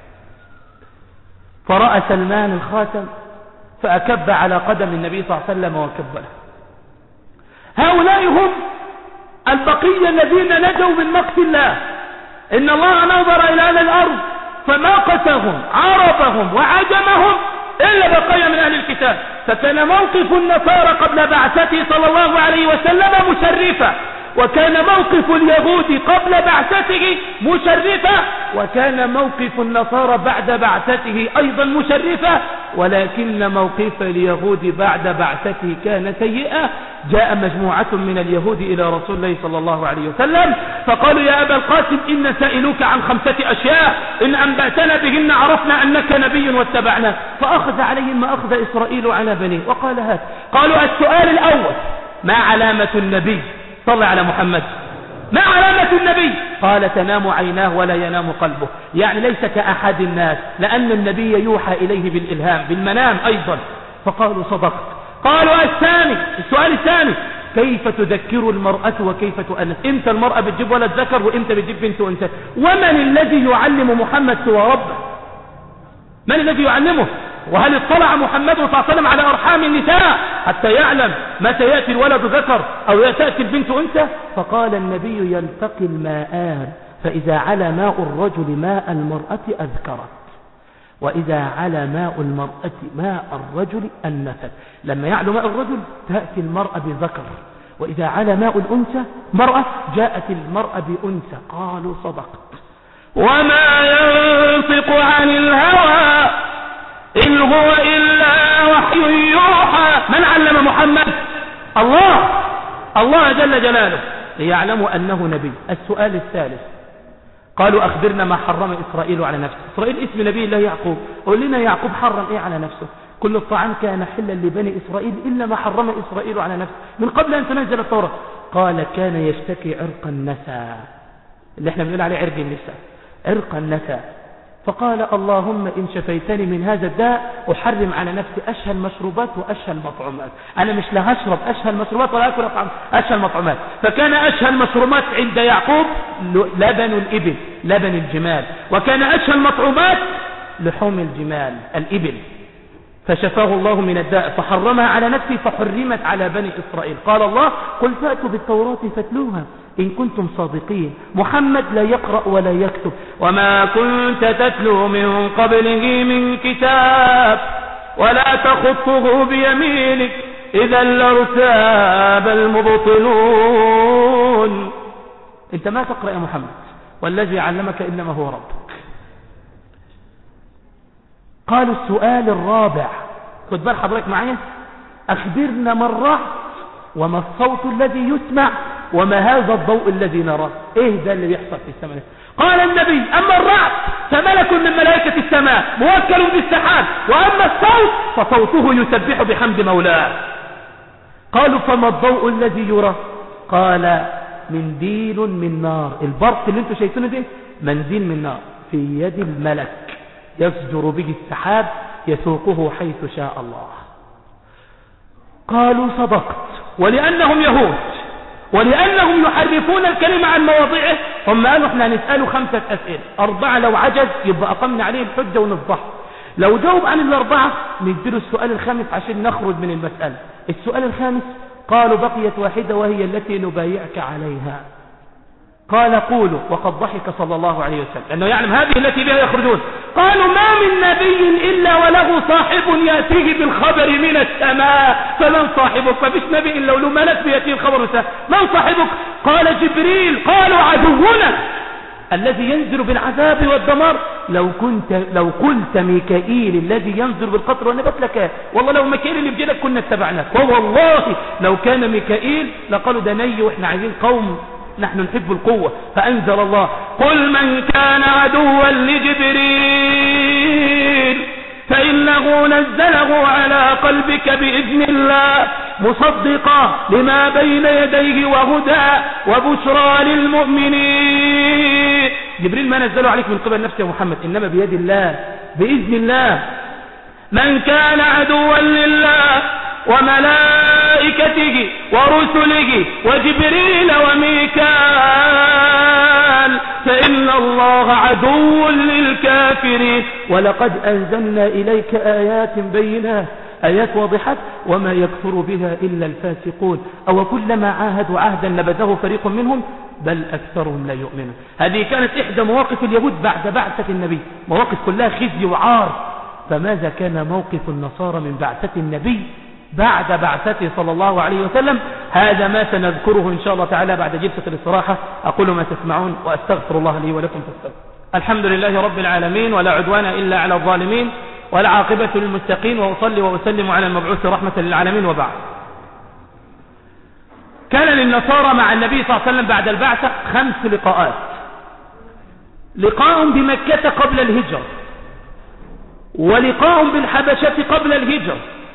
[SPEAKER 2] فرأى سلمان الخاتم فأكب على قدم النبي صلى الله عليه وسلم وكبله. هؤلاء هم البقية الذين نجوا من مقت الله. إن الله نظر إلى أهل الأرض فمقتهم عربهم وعجمهم إلا بقية من أهل الكتاب. فكان موقف النصارى قبل بعثته صلى الله عليه وسلم مشرفا، وكان موقف اليهود قبل بعثته مشرفا، وكان موقف النصارى بعد بعثته أيضا مشرفا، ولكن موقف اليهود بعد بعثته كان سيئا. جاء مجموعة من اليهود إلى رسول الله صلى الله عليه وسلم فقالوا: يا أبا القاسم إن سائلوك عن 5 أشياء إن أنبأتنا بهن عرفنا أنك نبي واتبعنا. فأخذ عليهم ما أخذ إسرائيل على بنيه وقال: هات. قالوا: السؤال الأول: ما علامة النبي؟ صلى على محمد. ما علامة النبي؟ قال: تنام عيناه ولا ينام قلبه، يعني ليس كأحد الناس، لأن النبي يوحى إليه بالإلهام بالمنام أيضا. فقالوا: صدقت. قالوا: السؤال الثاني: كيف تذكر المرأة وكيف تؤنث؟ امتى المرأة بتجيب ولد ذكر وامتى بتجيب بنت أنثى؟ ومن الذي يعلم محمد سوى ربه؟ من الذي يعلمه؟ وهل اطلع محمد صلى الله عليه وسلم على أرحام النساء حتى يعلم متى يأتي الولد ذكر أو تأتي البنت أنثى؟ فقال النبي: يلتقي الماءان، فإذا على ماء الرجل ماء المرأة أذكرت، وإذا على ماء المرأة ماء الرجل أنثت. لما يعلو ماء الرجل تأتي المرأة بذكر، وإذا على ماء الأنثى مرأة جاءت المرأة بأنثى. قالوا: صدقت. وما ينطق عن الهوى إن هو إلا وحي يوحى. من علم محمد؟ الله جل جلاله، ليعلموا أنه نبي. السؤال الثالث: قالوا: أخبرنا ما حرم إسرائيل على نفسه. إسرائيل اسم نبي الله يعقوب، قل لنا يعقوب حرم إيه على نفسه؟ كل الطعام كان حلا لبني إسرائيل إلا ما حرم إسرائيل على نفسه من قبل أن تنزل التوراة. قال: كان يشتكي عرق النساء، اللي احنا بنقول عليه عرق النساء، عرق النساء. فقال: اللهم إن شفيتني من هذا الداء أحرم على نفسي أشهى المشروبات وأشهى المطعومات. أنا مش لا هشرب أشهى المشروبات ولا أكل أشهى المطعومات. فكان أشهى المشروبات عند يعقوب لبن الإبل، لبن الجمال، وكان أشهى المطعومات لحوم الجمال الإبل. فشفاه الله من الداء فحرمها على نفسه فحرمت على بني إسرائيل. قال الله: قل فأتوا بالتوراة فاتلوها إن كنتم صادقين. محمد لا يقرأ ولا يكتب، وما كنت تتلو من قبله من كتاب ولا تخطه بيمينك إذا لارتاب المبطلون. انت ما تقرأ يا محمد، والذي علمك إنما هو ربك. قالوا: السؤال الرابع، خد بال حضرتك معايا، أخبرنا ما الرعد وما الصوت الذي يسمع وما هذا الضوء الذي نراه؟ ايه ده اللي بيحصل في السماء؟ قال النبي: اما الرعد فملك من ملائكة السماء موكل بالسحاب، واما الصوت فصوته يسبح بحمد مولاه. قالوا: فما الضوء الذي يرى؟ قال: منديل من نار. البرق اللي انتم شايفينه ده منديل من نار في يد الملك يفجر به السحاب يسوقه حيث شاء الله. قالوا: صدقت. ولأنهم يهود ولأنهم يحرفون الكلمة عن مواضعه هم قالوا: احنا هنسأله 5 أسئلة، 4 لو عجز يبقى أقمنا عليه الحجة ونفضحه، لو جاوب عن ال4 نديله السؤال الخامس عشان نخرج من المسألة. السؤال الخامس قالوا: بقيت واحدة وهي التي نبايعك عليها. قال: قولوا. وقد ضحك صلى الله عليه وسلم لأنه يعلم هذه التي بها يخرجون. قالوا: ما من نبي إلا وله صاحب يأتيه بالخبر من السماء، فمن صاحبك؟ ففيش نبي إلا له ملك بيأتيه الخبر من السماء، من صاحبك؟ قال: جبريل. قالوا: عدونا الذي ينزل بالعذاب والدمار. لو قلت ميكائيل الذي ينزل بالقطر والنبات لك، والله لو ميكائيل اللي بجيلك كنا اتبعناك، والله لو كان ميكائيل لقالوا ده ني واحنا عايزين قوم نحن نحب القوة. فأنزل الله: قل من كان عدوا لجبريل فإنه نزله على قلبك بإذن الله مصدقا لما بين يديه وهدى وبشرى للمؤمنين. جبريل ما نزله عليك من قبل نفسه يا محمد، إنما بيد الله بإذن الله. من كان عدوا لله وملائكته ورسله وجبريل وميكال فإن الله عدو للكافرين. ولقد أنزلنا إليك آيات بينات، آيات واضحات وما يكفر بها إلا الفاسقون. أو كلما عاهدوا عهدا نبذه فريق منهم بل أكثرهم لا يؤمنون. هذه كانت إحدى مواقف اليهود بعد بعثة النبي، مواقف كلها خزي وعار. فماذا كان موقف النصارى من بعثة النبي بعد بعثته صلى الله عليه وسلم؟ هذا ما سنذكره إن شاء الله تعالى بعد جلسة الاستراحة. أقول ما تسمعون وأستغفر الله لي ولكم فاستغفروا. الحمد لله رب العالمين، ولا عدوان إلا على الظالمين، والعاقبة للمتقين، وأصلي وأسلم على المبعوث رحمة للعالمين، وبعد. كان للنصارى مع النبي صلى الله عليه وسلم بعد البعثة 5 لقاءات. لقاء بمكة قبل الهجرة، ولقاء بالحبشة قبل الهجرة،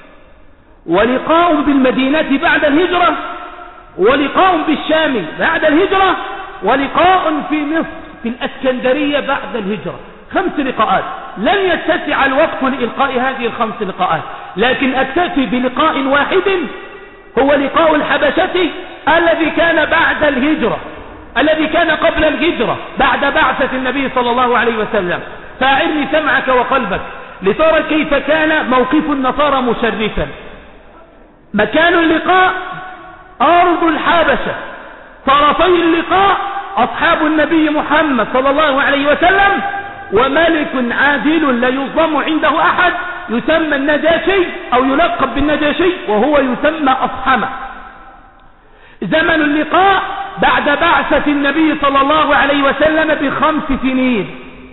[SPEAKER 2] ولقاء بالمدينة بعد الهجرة، ولقاء بالشام بعد الهجرة، ولقاء في مصر في الأسكندرية بعد الهجرة. 5 لقاءات. لن يتسع الوقت لإلقاء هذه ال5 لقاءات، لكن أكتفي بلقاء واحد، هو لقاء الحبشة الذي كان بعد الهجرة، الذي كان قبل الهجرة بعد بعثة النبي صلى الله عليه وسلم. فأعرني سمعك وقلبك لترى كيف كان موقف النصارى مشرفا. مكان اللقاء أرض الحبشة، طرفي اللقاء أصحاب النبي محمد صلى الله عليه وسلم، وملك عادل لا يظلم عنده أحد يسمى النجاشي أو يلقب بالنجاشي، وهو يسمى أصحمة. زمن اللقاء بعد بعثة النبي صلى الله عليه وسلم ب5 سنين.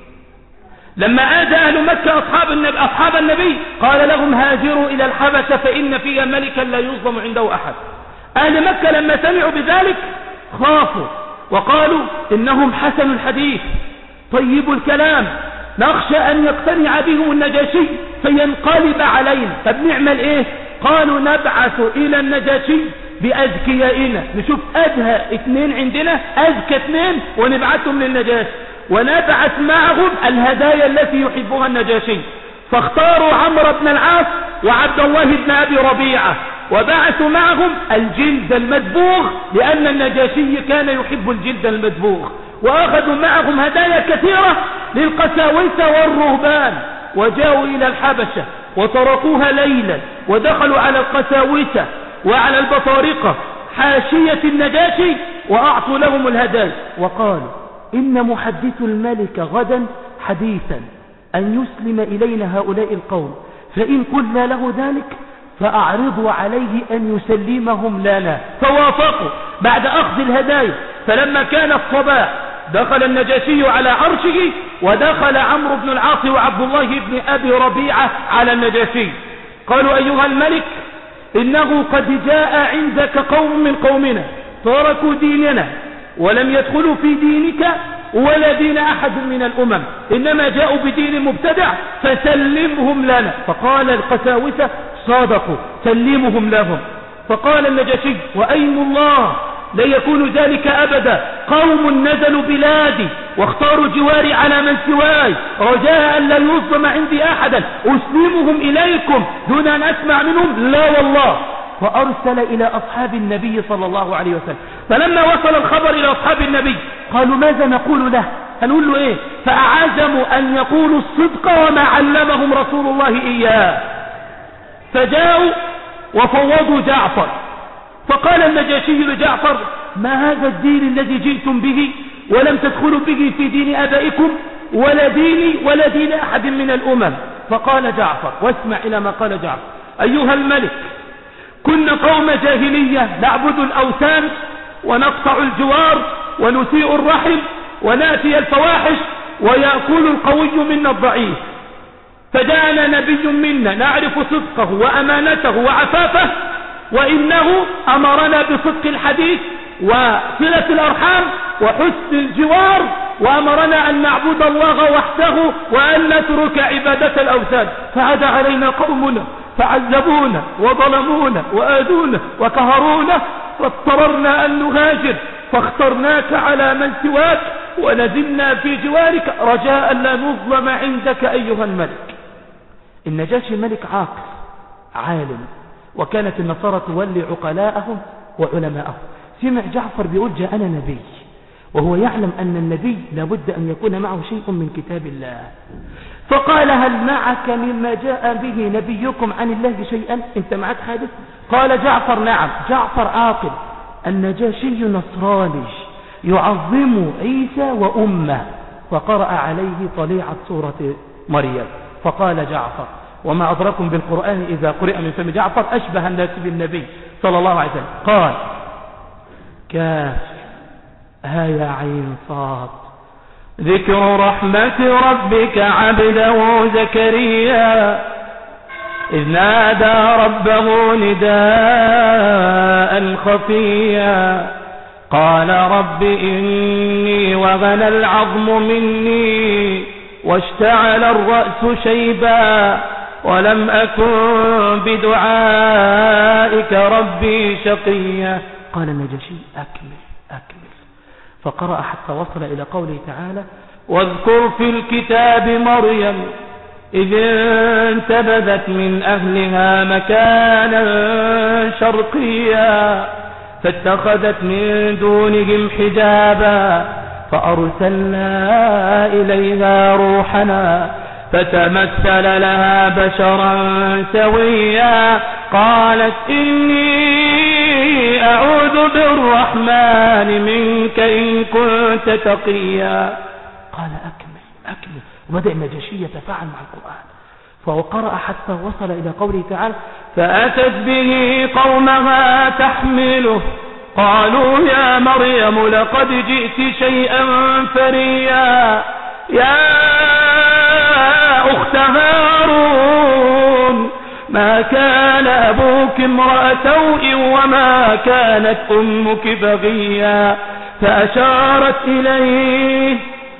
[SPEAKER 2] لما آتى أهل مكة أصحاب النبي قال لهم هاجروا إلى الحبشة فإن فيها ملكا لا يظلم عنده أحد. أهل مكة لما سمعوا بذلك خافوا وقالوا إنهم حسن الحديث طيب الكلام، نخشى أن يقتنع بهم النجاشي فينقلب علينا. فبنعمل إيه؟ قالوا نبعث إلى النجاشي بأذكيائنا، نشوف أدهى 2 عندنا، أذكى 2 ونبعثهم للنجاشي، ونبعث معهم الهدايا التي يحبها النجاشي. فاختاروا عمرو بن العاص وعبد الله بن أبي ربيعة، وبعثوا معهم الجلد المدبوغ لأن النجاشي كان يحب الجلد المدبوغ، وأخذوا معهم هدايا كثيرة للقساوسة والرهبان. وجاءوا إلى الحبشة وطرقوها ليلا، ودخلوا على القساوسة وعلى البطارقة حاشية النجاشي وأعطوا لهم الهدايا، وقالوا إن محدث الملك غدا حديثا أن يسلم إلينا هؤلاء القوم، فإن قلنا له ذلك فأعرضوا عليه أن يسلمهم لنا. فوافقوا بعد أخذ الهدايا. فلما كان الصباح دخل النجاشي على عرشه، ودخل عمرو بن العاص وعبد الله بن أبي ربيعة على النجاشي. قالوا أيها الملك إنه قد جاء عندك قوم من قومنا تركوا ديننا ولم يدخلوا في دينك ولا دين أحد من الأمم، إنما جاءوا بدين مبتدع فسلمهم لنا. فقال القساوسة صادقوا سلمهم لهم. فقال النجاشي وأيم الله لا يكون ذلك أبدا، قوم نزلوا بلادي واختاروا جواري على من سواي رجاء أن لا يظلم عندي أحدا، أسلمهم إليكم دون أن أسمع منهم؟ لا والله. وأرسل إلى أصحاب النبي صلى الله عليه وسلم. فلما وصل الخبر إلى أصحاب النبي قالوا ماذا نقول له؟ هنقول له إيه؟ فأعزموا أن يقولوا الصدق وما علمهم رسول الله إياه. فجاءوا وفوضوا جعفر. فقال النجاشي لجعفر ما هذا الدين الذي جئتم به ولم تدخلوا به في دين أبائكم ولا ديني ولا دين أحد من الأمم؟ فقال جعفر، واسمع إلى ما قال جعفر: أيها الملك كنا قوم جاهلية نعبد الأوثان ونقطع الجوار ونسيء الرحم وناتي الفواحش ويأكل القوي منا الضعيف. فجاءنا نبي منا نعرف صدقه وأمانته وعفافه، وإنه أمرنا بصدق الحديث وصلة الأرحام وحسن الجوار، وأمرنا أن نعبد الله وحده وأن نترك عبادة الأوثان. فعاد علينا قومنا فعذبونا وظلمونا وآذونا وكهرونا، فاضطررنا أن نهاجر، فاخترناك على من سواك ونزلنا في جوارك رجاء لا نظلم عندك أيها الملك. النجاشي ملك عاقل عالم، وكانت النصارى تولي عقلاءهم وعلماءهم. سمع جعفر بيقول جاءنا نبي، وهو يعلم أن النبي لابد أن يكون معه شيء من كتاب الله، فقال هل معك مما جاء به نبيكم عن الله شيئا؟ انت معك حادث؟ قال جعفر نعم. جعفر عاقل. النجاشي نصراني يعظم عيسى وأمه، فقرأ عليه طليعة سورة مريم، فقال جعفر وما أدراكم بالقرآن إذا قرئ من فم جعفر أشبه الناس بالنبي صلى الله عليه وسلم. قال كاف ها يا عين صاد ذكر رحمة ربك عبده زكريا إذ نادى ربه نداء خفيا قال رب إني وغنى العظم مني واشتعل الرأس شيبا ولم أكن بدعائك ربي شقيا. قال النجاشي أكمل. فقرأ حتى وصل إلى قوله تعالى واذكر في الكتاب مريم إذ انتبذت من أهلها مكانا شرقيا فاتخذت من دونهم حجابا فأرسلنا إليها روحنا فتمثل لها بشرا سويا قالت إني أعوذ بالرحمن منك إن كنت تقيا. قال أكمل. وبدأ النجاشي يتفاعل مع القرآن، فقرأ حتى وصل إلى قوله تعالى فأتت به قومها تحمله قالوا يا مريم لقد جئت شيئا فريا يا أخت هارون ما كان أبوك امرأ سوء وما كانت أمك بغيا فأشارت إليه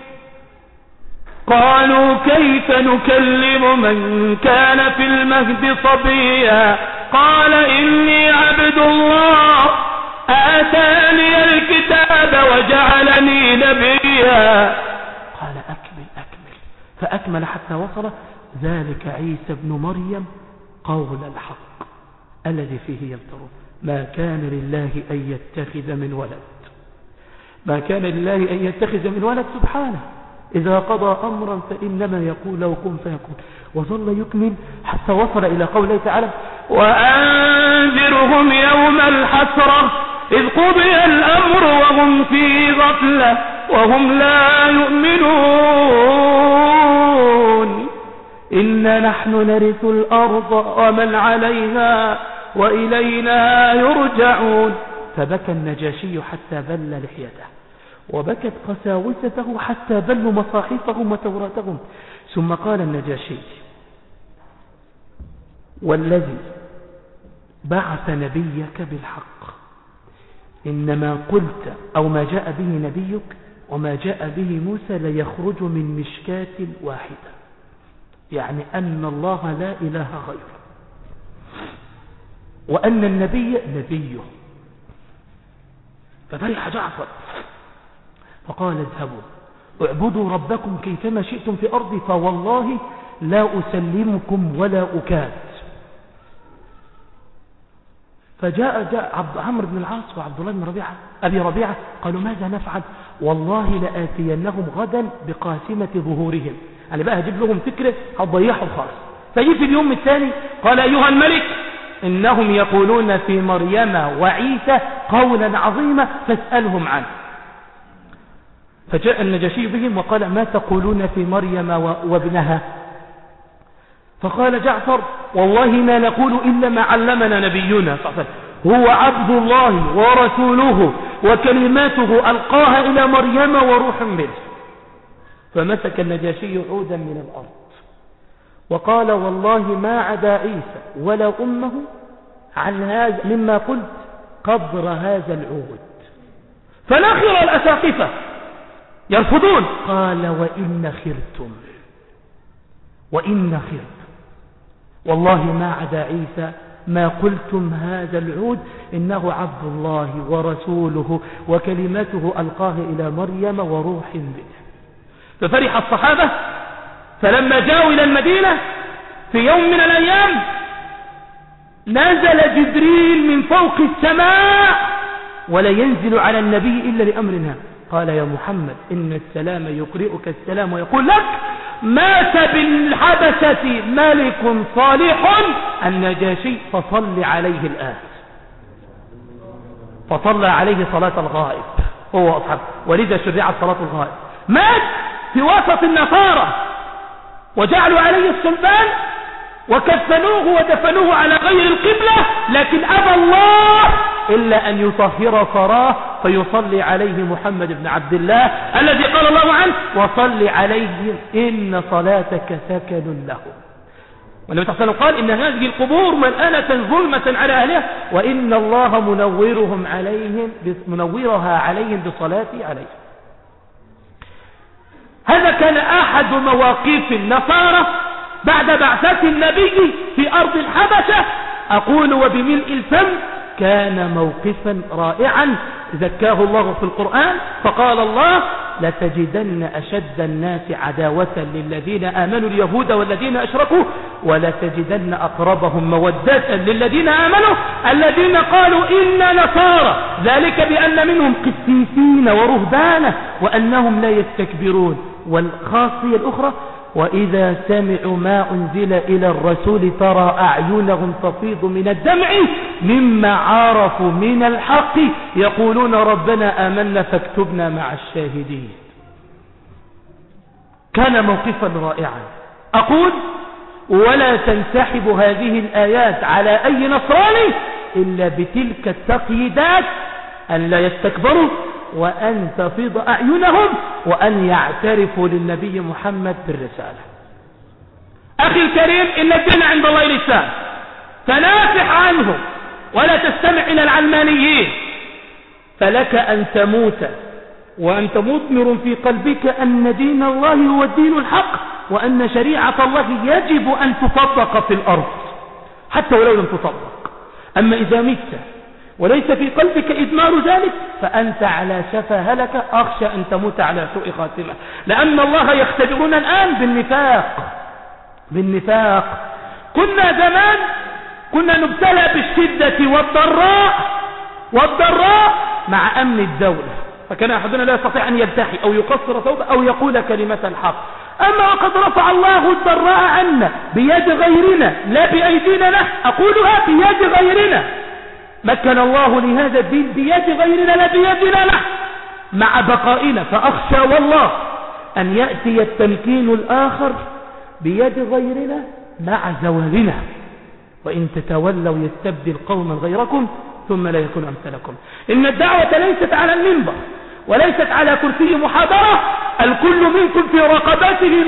[SPEAKER 2] قالوا كيف نكلم من كان في المهد صبيا قال إني عبد الله آتاني الكتاب وجعلني نبيا. قال أكمل. فأكمل حتى وصل ذلك عيسى ابن مريم قول الحق الذي فيه يمترون ما كان لله أن يتخذ من ولد سبحانه إذا قضى أمرا فإنما يقول له كن فيكون. وظل يكمل حتى وصل إلى قوله تعالى وأنذرهم يوم الحسرة إذ قضي الأمر وهم في غفلة وهم لا يؤمنون إنا نحن نرث الأرض ومن عليها وإلينا يرجعون. فبكى النجاشي حتى بل لحيته وبكت قساوسته حتى بلوا مصاحفهم وتوراتهم. ثم قال النجاشي والذي بعث نبيك بالحق إنما قلت أو ما جاء به نبيك وما جاء به موسى ليخرج من مشكاة واحدة، يعني أن الله لا إله غيره وأن النبي نبيه. ففرح جعفر فقال اذهبوا اعبدوا ربكم كيفما شئتم في أرضي فوالله لا أسلمكم ولا أكاد. فجاء عمرو بن العاص وعبد الله بن أبي ربيعة قالوا ماذا نفعل؟ والله لآتينهم غدا بقاسمة ظهورهم، يعني بقى هجيب لهم فكرة هتضيعهم خالص. فجي في اليوم الثاني قال أيها الملك إنهم يقولون في مريم وعيسى قولا عظيما فاسألهم عنه. فجاء النجاشي بهم وقال ما تقولون في مريم وابنها؟ فقال جعفر والله ما نقول إلا ما علمنا نبينا هو عبد الله ورسوله وكلماته ألقاها إلى مريم وروح منه. فمسك النجاشي عودا من الأرض وقال والله ما عدا عيسى ولا أمه عن هذا مما قلت قدر هذا العود. فنخر الأساقفة يرفضون. قال وإن خرتم والله ما عدا عيسى ما قلتم هذا العود إنه عبد الله ورسوله وكلمته ألقاه إلى مريم وروح منه. ففرح الصحابة، فلما جاءوا إلى المدينة في يوم من الأيام نزل جبريل من فوق السماء ولا ينزل على النبي إلا لأمرنا، قال يا محمد إن السلام يقرئك السلام ويقول لك مات بالحبشة ملك صالح النجاشي فصل عليه الآن. فصلى عليه صلاة الغائب هو أصحابه، ولذا شرعت صلاة الغائب. مات في وسط النصارى وجعلوا عليه السلطان وكفنوه ودفنوه على غير القبلة، لكن أبى الله إلا أن يطهر ثراه فيصلي عليه محمد بن عبد الله الذي قال الله عنه وصل عليهم إن صلاتك سكن له. والنبي صلى الله عليه وسلم قال إن هذه القبور ملآنة ظلمة على أهلها وإن الله منورها عليهم بصلاتي عليه. هذا كان أحد مواقف النصارى بعد بعثة النبي في أرض الحبشة. أقول وبملء الفم كان موقفا رائعا ذكاه الله في القرآن، فقال الله لتجدن أشد الناس عداوة للذين آمنوا اليهود والذين أشركوا ولتجدن أقربهم مودة للذين آمنوا الذين قالوا إنا نصارى ذلك بأن منهم قسيسين ورهبانا وأنهم لا يستكبرون. والخاصية الأخرى وإذا سمعوا ما أنزل إلى الرسول ترى أعينهم تفيض من الدمع مما عارفوا من الحق يقولون ربنا آمنا فاكتبنا مع الشاهدين. كان موقفا رائعا. أقول ولا تنسحب هذه الآيات على أي نصراني إلا بتلك التقييدات أن لا يستكبروا وأن تفيض أعينهم وأن يعترفوا للنبي محمد بالرسالة. أخي الكريم إن الدين عند الله الإسلام، تنافح عنه ولا تستمع إلى العلمانيين، فلك أن تموت وأنت مثمر في قلبك أن دين الله هو الدين الحق وأن شريعة الله يجب أن تطبق في الأرض حتى ولو لم تطبق. أما إذا مت وليس في قلبك إدمار ذلك فأنت على شفا هلكة، أخشى أن تموت على سوء خاتمة، لأن الله يختبرون الآن بالنفاق. كنا زمان نبتلى بالشدة والضراء مع أمن الدولة، فكان أحدنا لا يستطيع أن يلتحي أو يقصر ثوبه أو يقول كلمة الحق. أما وقد رفع الله الضراء عنا بيد غيرنا لا بأيدينا نحن، أقولها بيد غيرنا، مكن الله لهذا الدين بيد غيرنا لا بيدنا نحن مع بقائنا. فأخشى والله أن يأتي التمكين الآخر بيد غيرنا مع زوالنا، وإن تتولوا يستبدل قوما غيركم ثم لا يكون أمثلكم. إن الدعوة ليست على المنبر وليست على كرسي محاضرة، الكل منكم في رقبته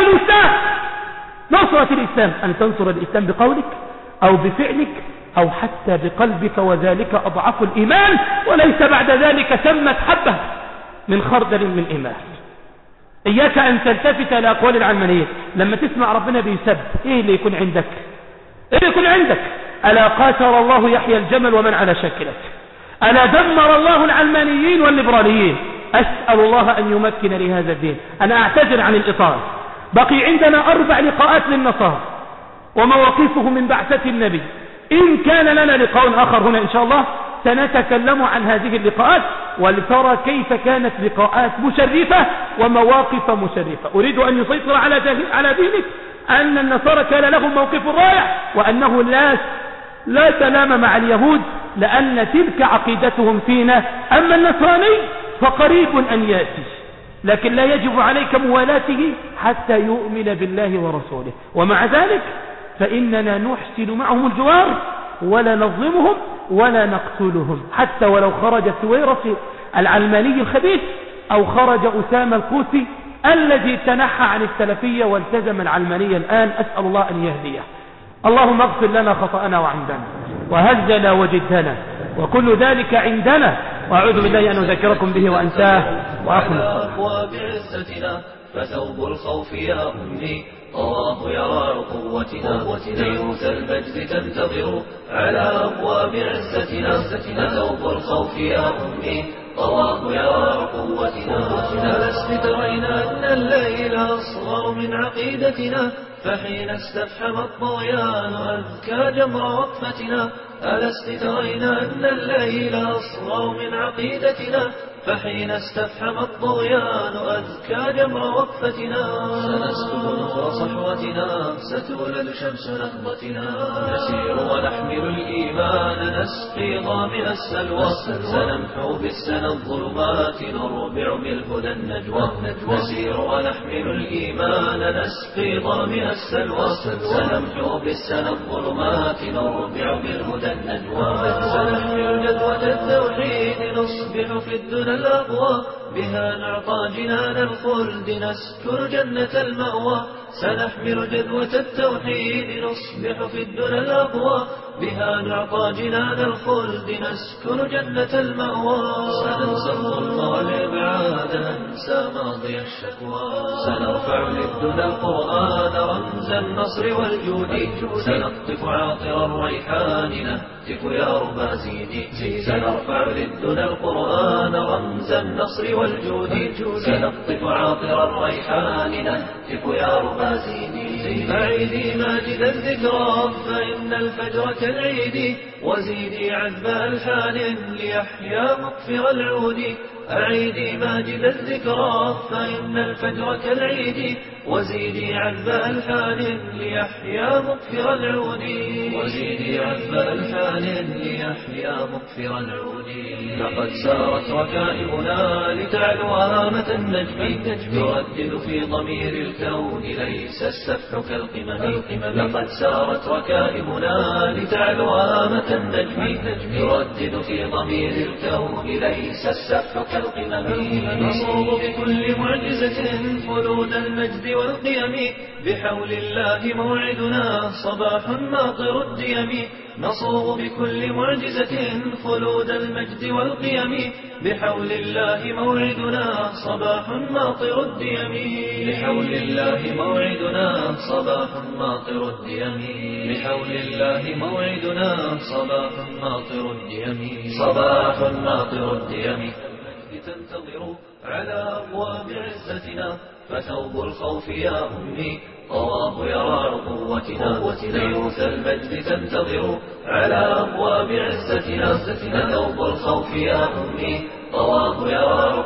[SPEAKER 2] نصرة الإسلام، أن تنصر الإسلام بقولك أو بفعلك أو حتى بقلبك، وذلك أضعف الإيمان، وليس بعد ذلك ثمة حبة من خردل من إيمان. إياك أن تلتفت لأقوال العلمانيين. لما تسمع ربنا بيسب إيه اللي يكون عندك؟ ألا قاتل الله يحيى الجمل ومن على شكلك، ألا دمر الله العلمانيين والليبراليين. أسأل الله أن يمكن لهذا الدين. أنا أعتذر عن الإطار، بقي عندنا 4 لقاءات للنصارى ومواقفه من بعثة النبي. إن كان لنا لقاء آخر هنا إن شاء الله سنتكلم عن هذه اللقاءات ولترى كيف كانت لقاءات مشرفة ومواقف مشرفة. أريد أن يسيطر على دينك أن النصارى كان لهم موقف رائع، وأنه لا سلام مع اليهود لأن تلك عقيدتهم فينا. أما النصراني فقريب أن يأتي، لكن لا يجب عليك موالاته حتى يؤمن بالله ورسوله. ومع ذلك فإننا نحسن معهم الجوار ولا نظلمهم ولا نقتلهم، حتى ولو خرج سويرس العلماني الخبيث أو خرج أسامة القوسي الذي تنحى عن السلفية والتزم العلمانية الآن. أسأل الله أن يهديه. اللهم اغفر لنا خطأنا وعمدنا وهزنا وجدنا وكل ذلك عندنا، وأعوذ بالله أن أذكركم به وأنساه وأخلص.
[SPEAKER 1] فثوب الخوف يا أمي طواه يرى قوتنا ليوث المجد تنتظر على أبواب عزتنا فتوب الخوف يا أمي طواه يرى قوتنا ألست ترين أن الليل أصغر من عقيدتنا فحين استفحم الطغيان أذكى جمر وقفتنا ألست ترين أن الليل أصغر من عقيدتنا فحين استفحم الطغيان أذكى جمر وقفتنا سنسكب نور صحوتنا ستولد شمس نهضتنا نسير ونحمل الإيمان نسقي ضامن السلوى سنمحو بالسنى الظلمات نربع بالهدى النجوى نسير ونحمل الإيمان نسقي ضامن السلوى سنمحو بالسنى الظلمات نربع بالهدى النجوى سنحمل جدوى التوحيد نصبح في الدنيا الأقوى بها نعطى جنان الخلد نسكن جنة المأوى سنحمل جدوى التوحيد نصبح في الدنيا الأقوى بها نعطى جنان الخلد نسكن جنة المأوى سننسى الظلم والإبعاد ننسى ماضي الشكوى سنرفع للدنيا القرآن رمز النصر والجود سنقطف عاطر الريحان نهتف يا ربا زيدي سنرفع للدنيا القرآن رمز النصر والجود سنقطف عاطر الريحان نهتف يا ربا زيدي أعيدي ماجد الذكرى فإن الفجر كالعيد وزيدي عذب ألحان ليحيا مقفر العود أعيدي ماجد الذكرى فإن الفجر كالعيد وزيدي عذب ألحان ليحيا مقفر العود وزيدي عذب ألحان ليحيا مقفر العود لقد سارت ركائبنا لتعلو هامة النجم تردد في ضمير الكون ليس السفح كالقمم لقد سارت ركائبنا لتعلو هامة النجم تردد في ضمير الكون ليس السفح كالقمم نصوب بكل معجزة خلود المجد والقيم بحول الله موعدنا صباح ماطر الديم نصوغ بكل معجزة خلود المجد والقيم بحول الله موعدنا صباح ماطر الديم بحول الله موعدنا صباح ماطر الديم بحول الله موعدنا صباح ماطر الديم صباح ماطر الديم تنتظر على أبواب عزتنا فثوب الخوف يا أمي طواه يرى قوتنا ليوث المجد تنتظر على أبواب عزتنا فثوب الخوف يا أمي طواه يرى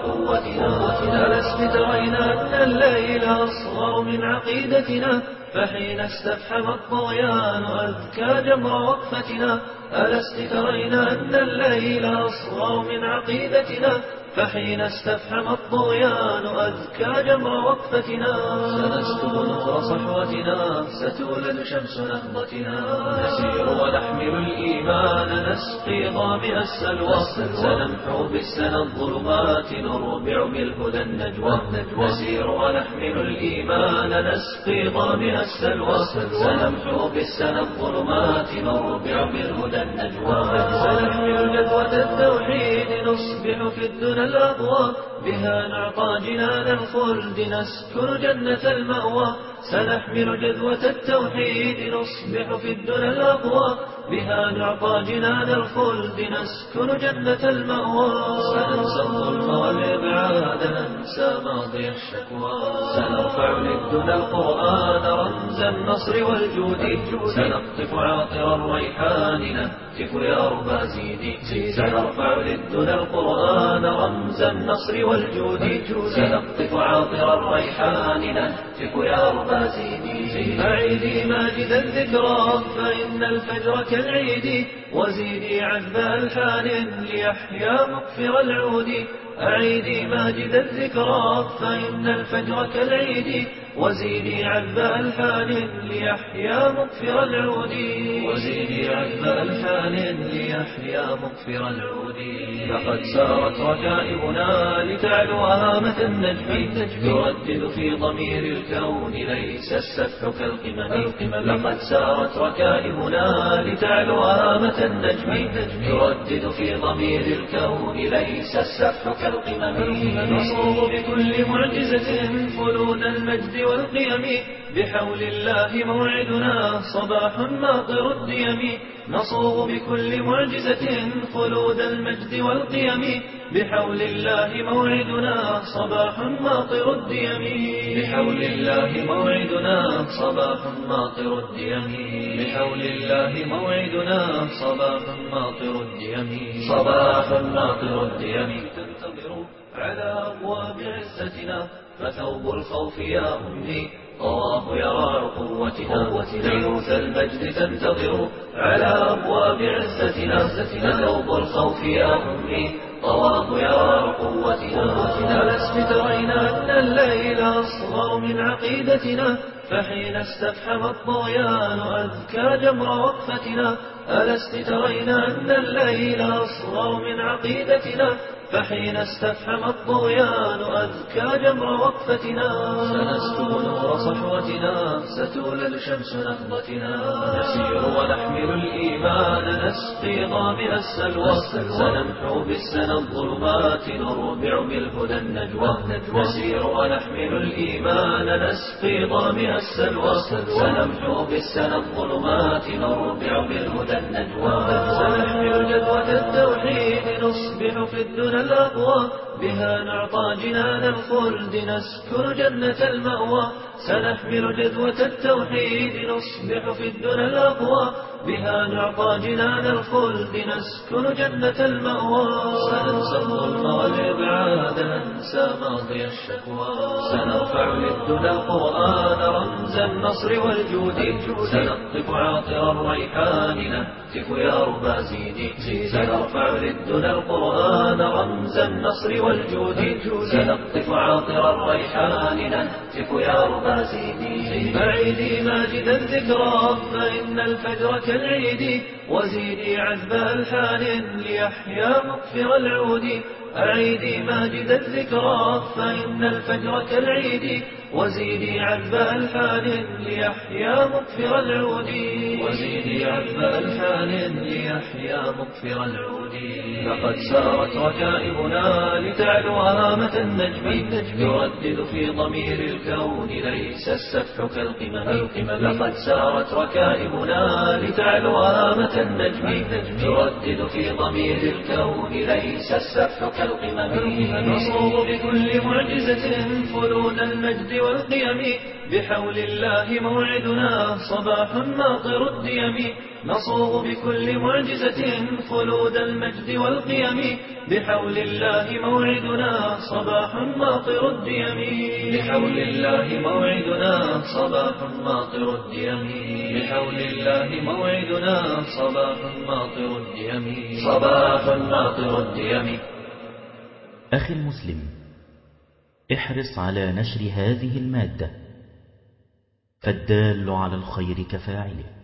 [SPEAKER 1] قوتنا ألست ترين أن الليل أصغر من عقيدتنا فحين استفحم الطغيان أذكى جمر وقفتنا ألست ترين أن الليل أصغر من عقيدتنا فحين استفحم الطغيان أذكى جمر وقفتنا سنسكب نور صحوتنا ستولد شمس نهضتنا نسير ونحمل الإيمان نسقي ضامن السلوى سنمحو بالسنى الظلمات نربع بالهدى النجوى نسير ونحمل الإيمان نسقي ضامن السلوى سنمحو بالسنى الظلمات نربع بالهدى النجوى سنحمل جدوى التوحيد نصبح في الدنيا الأقوى بها نعطى جنان الخلد نسكن جنة المأوى سنحمل جذوة التوحيد نصبح في الدنيا الأقوى بها نعطى جنان الخلد نسكن جنة المأوى سننسى الظلم والإبعاد ننسى ماضي الشكوى سنرفع للدنيا القرآن رمز النصر والجود سنقطف عاطر الريحان نهتف يا ربا زيدي سنرفع للدنيا القرآن رمز النصر والجود سنقطف عاطر الريحان نهتف يا ربا زيدي أعيدي ماجد الذكرى فإن الفجر كالعيد وزيدي عذب ألحان ليحيا مقفر العود أعيدي ماجد الذكرى فإن الفجر كالعيد وزيدي عذب ألحان ليحيا مقفر العود وزيدي عذب ألحان ليحيا مقفر العود لقد سارت ركائبنا لتعلو هامة النجم تردد في ضمير الكون ليس السفح كالقمم لقد سارت ركائبنا لتعلو هامة النجم تردد في ضمير الكون ليس السفح كالقمم نصوب بكل معجزة خلود المجد والقيم بحول الله موعدنا صباح ماطر الديم نصوغ بكل معجزة خلود المجد والقيم بحول الله موعدنا صباح ماطر الديم بحول الله موعدنا صباح ماطر الديم بحول الله موعدنا صباح ماطر الديم صباح ماطر الديم تنتظر على أبواب عزتنا فثوب الخوف يا أمي طواه يرى قوتنا ليوث المجد تنتظر على أبواب عزتنا فثوب الخوف يا أمي طواه يرى قوتنا ألست ترين أن الليل أصغر من عقيدتنا فحين استفحم الطغيان أذكى جمر وقفتنا ألست ترين أن الليل أصغر من عقيدتنا فحين استفحم الطغيان أذكى جمر وقفتنا سنسكب نور صحوتنا ستولد شمس نهضتنا نسير ونحمل الإيمان نسقي ضامن السلوى سنمحو بالسنى الظلمات نربع بالهدى النجوى نسير ونحمل الإيمان نسقي ضامن السلوى سنمحو بالسنى الظلمات نربع بالهدى النجوى سنحمل جدوى التوحيد نصبح في الدنيا الأقوى بها نعطى جنان الخلد نسكن جنة المأوى سنحمل جذوة التوحيد نصبح في الدنيا الأقوى بها نعطى جنان الخلد نسكن جنة المأوى سننسى الظلم والإبعاد ننسى ماضي الشكوى سنرفع للدنيا القرآن رمز النصر والجود سنقطف عاطر الريحان نهتف يا ربا زيدي سنرفع للدنيا القرآن رمز النصر والجود سنقطف عاطر الريحان نهتف يا ربا زيدي أعيدي ماجد الذكرى فإن الفجر كالعيد وزيدي عذب ألحان ليحيا مغفر العود أعيدي ماجد الذكرى فإن الفجر كالعيد وزيدي عذب ألحان ليحيا مغفر العود وزيدي عذب ألحان ليحيا مغفر العود لقد سارت ركائبنا لتعلو هامة النجم يردد في ضمير الكون ليس السفح كالقمم لقد سارت ركائبنا لتعلو هامة النجم يردد في ضمير الكون ليس السفح كالقمم نصوغ بكل معجزة فلود المجد والقيم بحول الله موعدنا صباح ماطر الديم نصوغ بكل معجزة خلود المجد والقيم بحول الله موعدنا صباح ماطر الديم بحول الله موعدنا صباح ماطر الديم بحول الله موعدنا صباح ماطر الديم صباح ماطر الديم.
[SPEAKER 3] أخي المسلم، احرص على نشر هذه المادة فالدال على الخير كفاعله.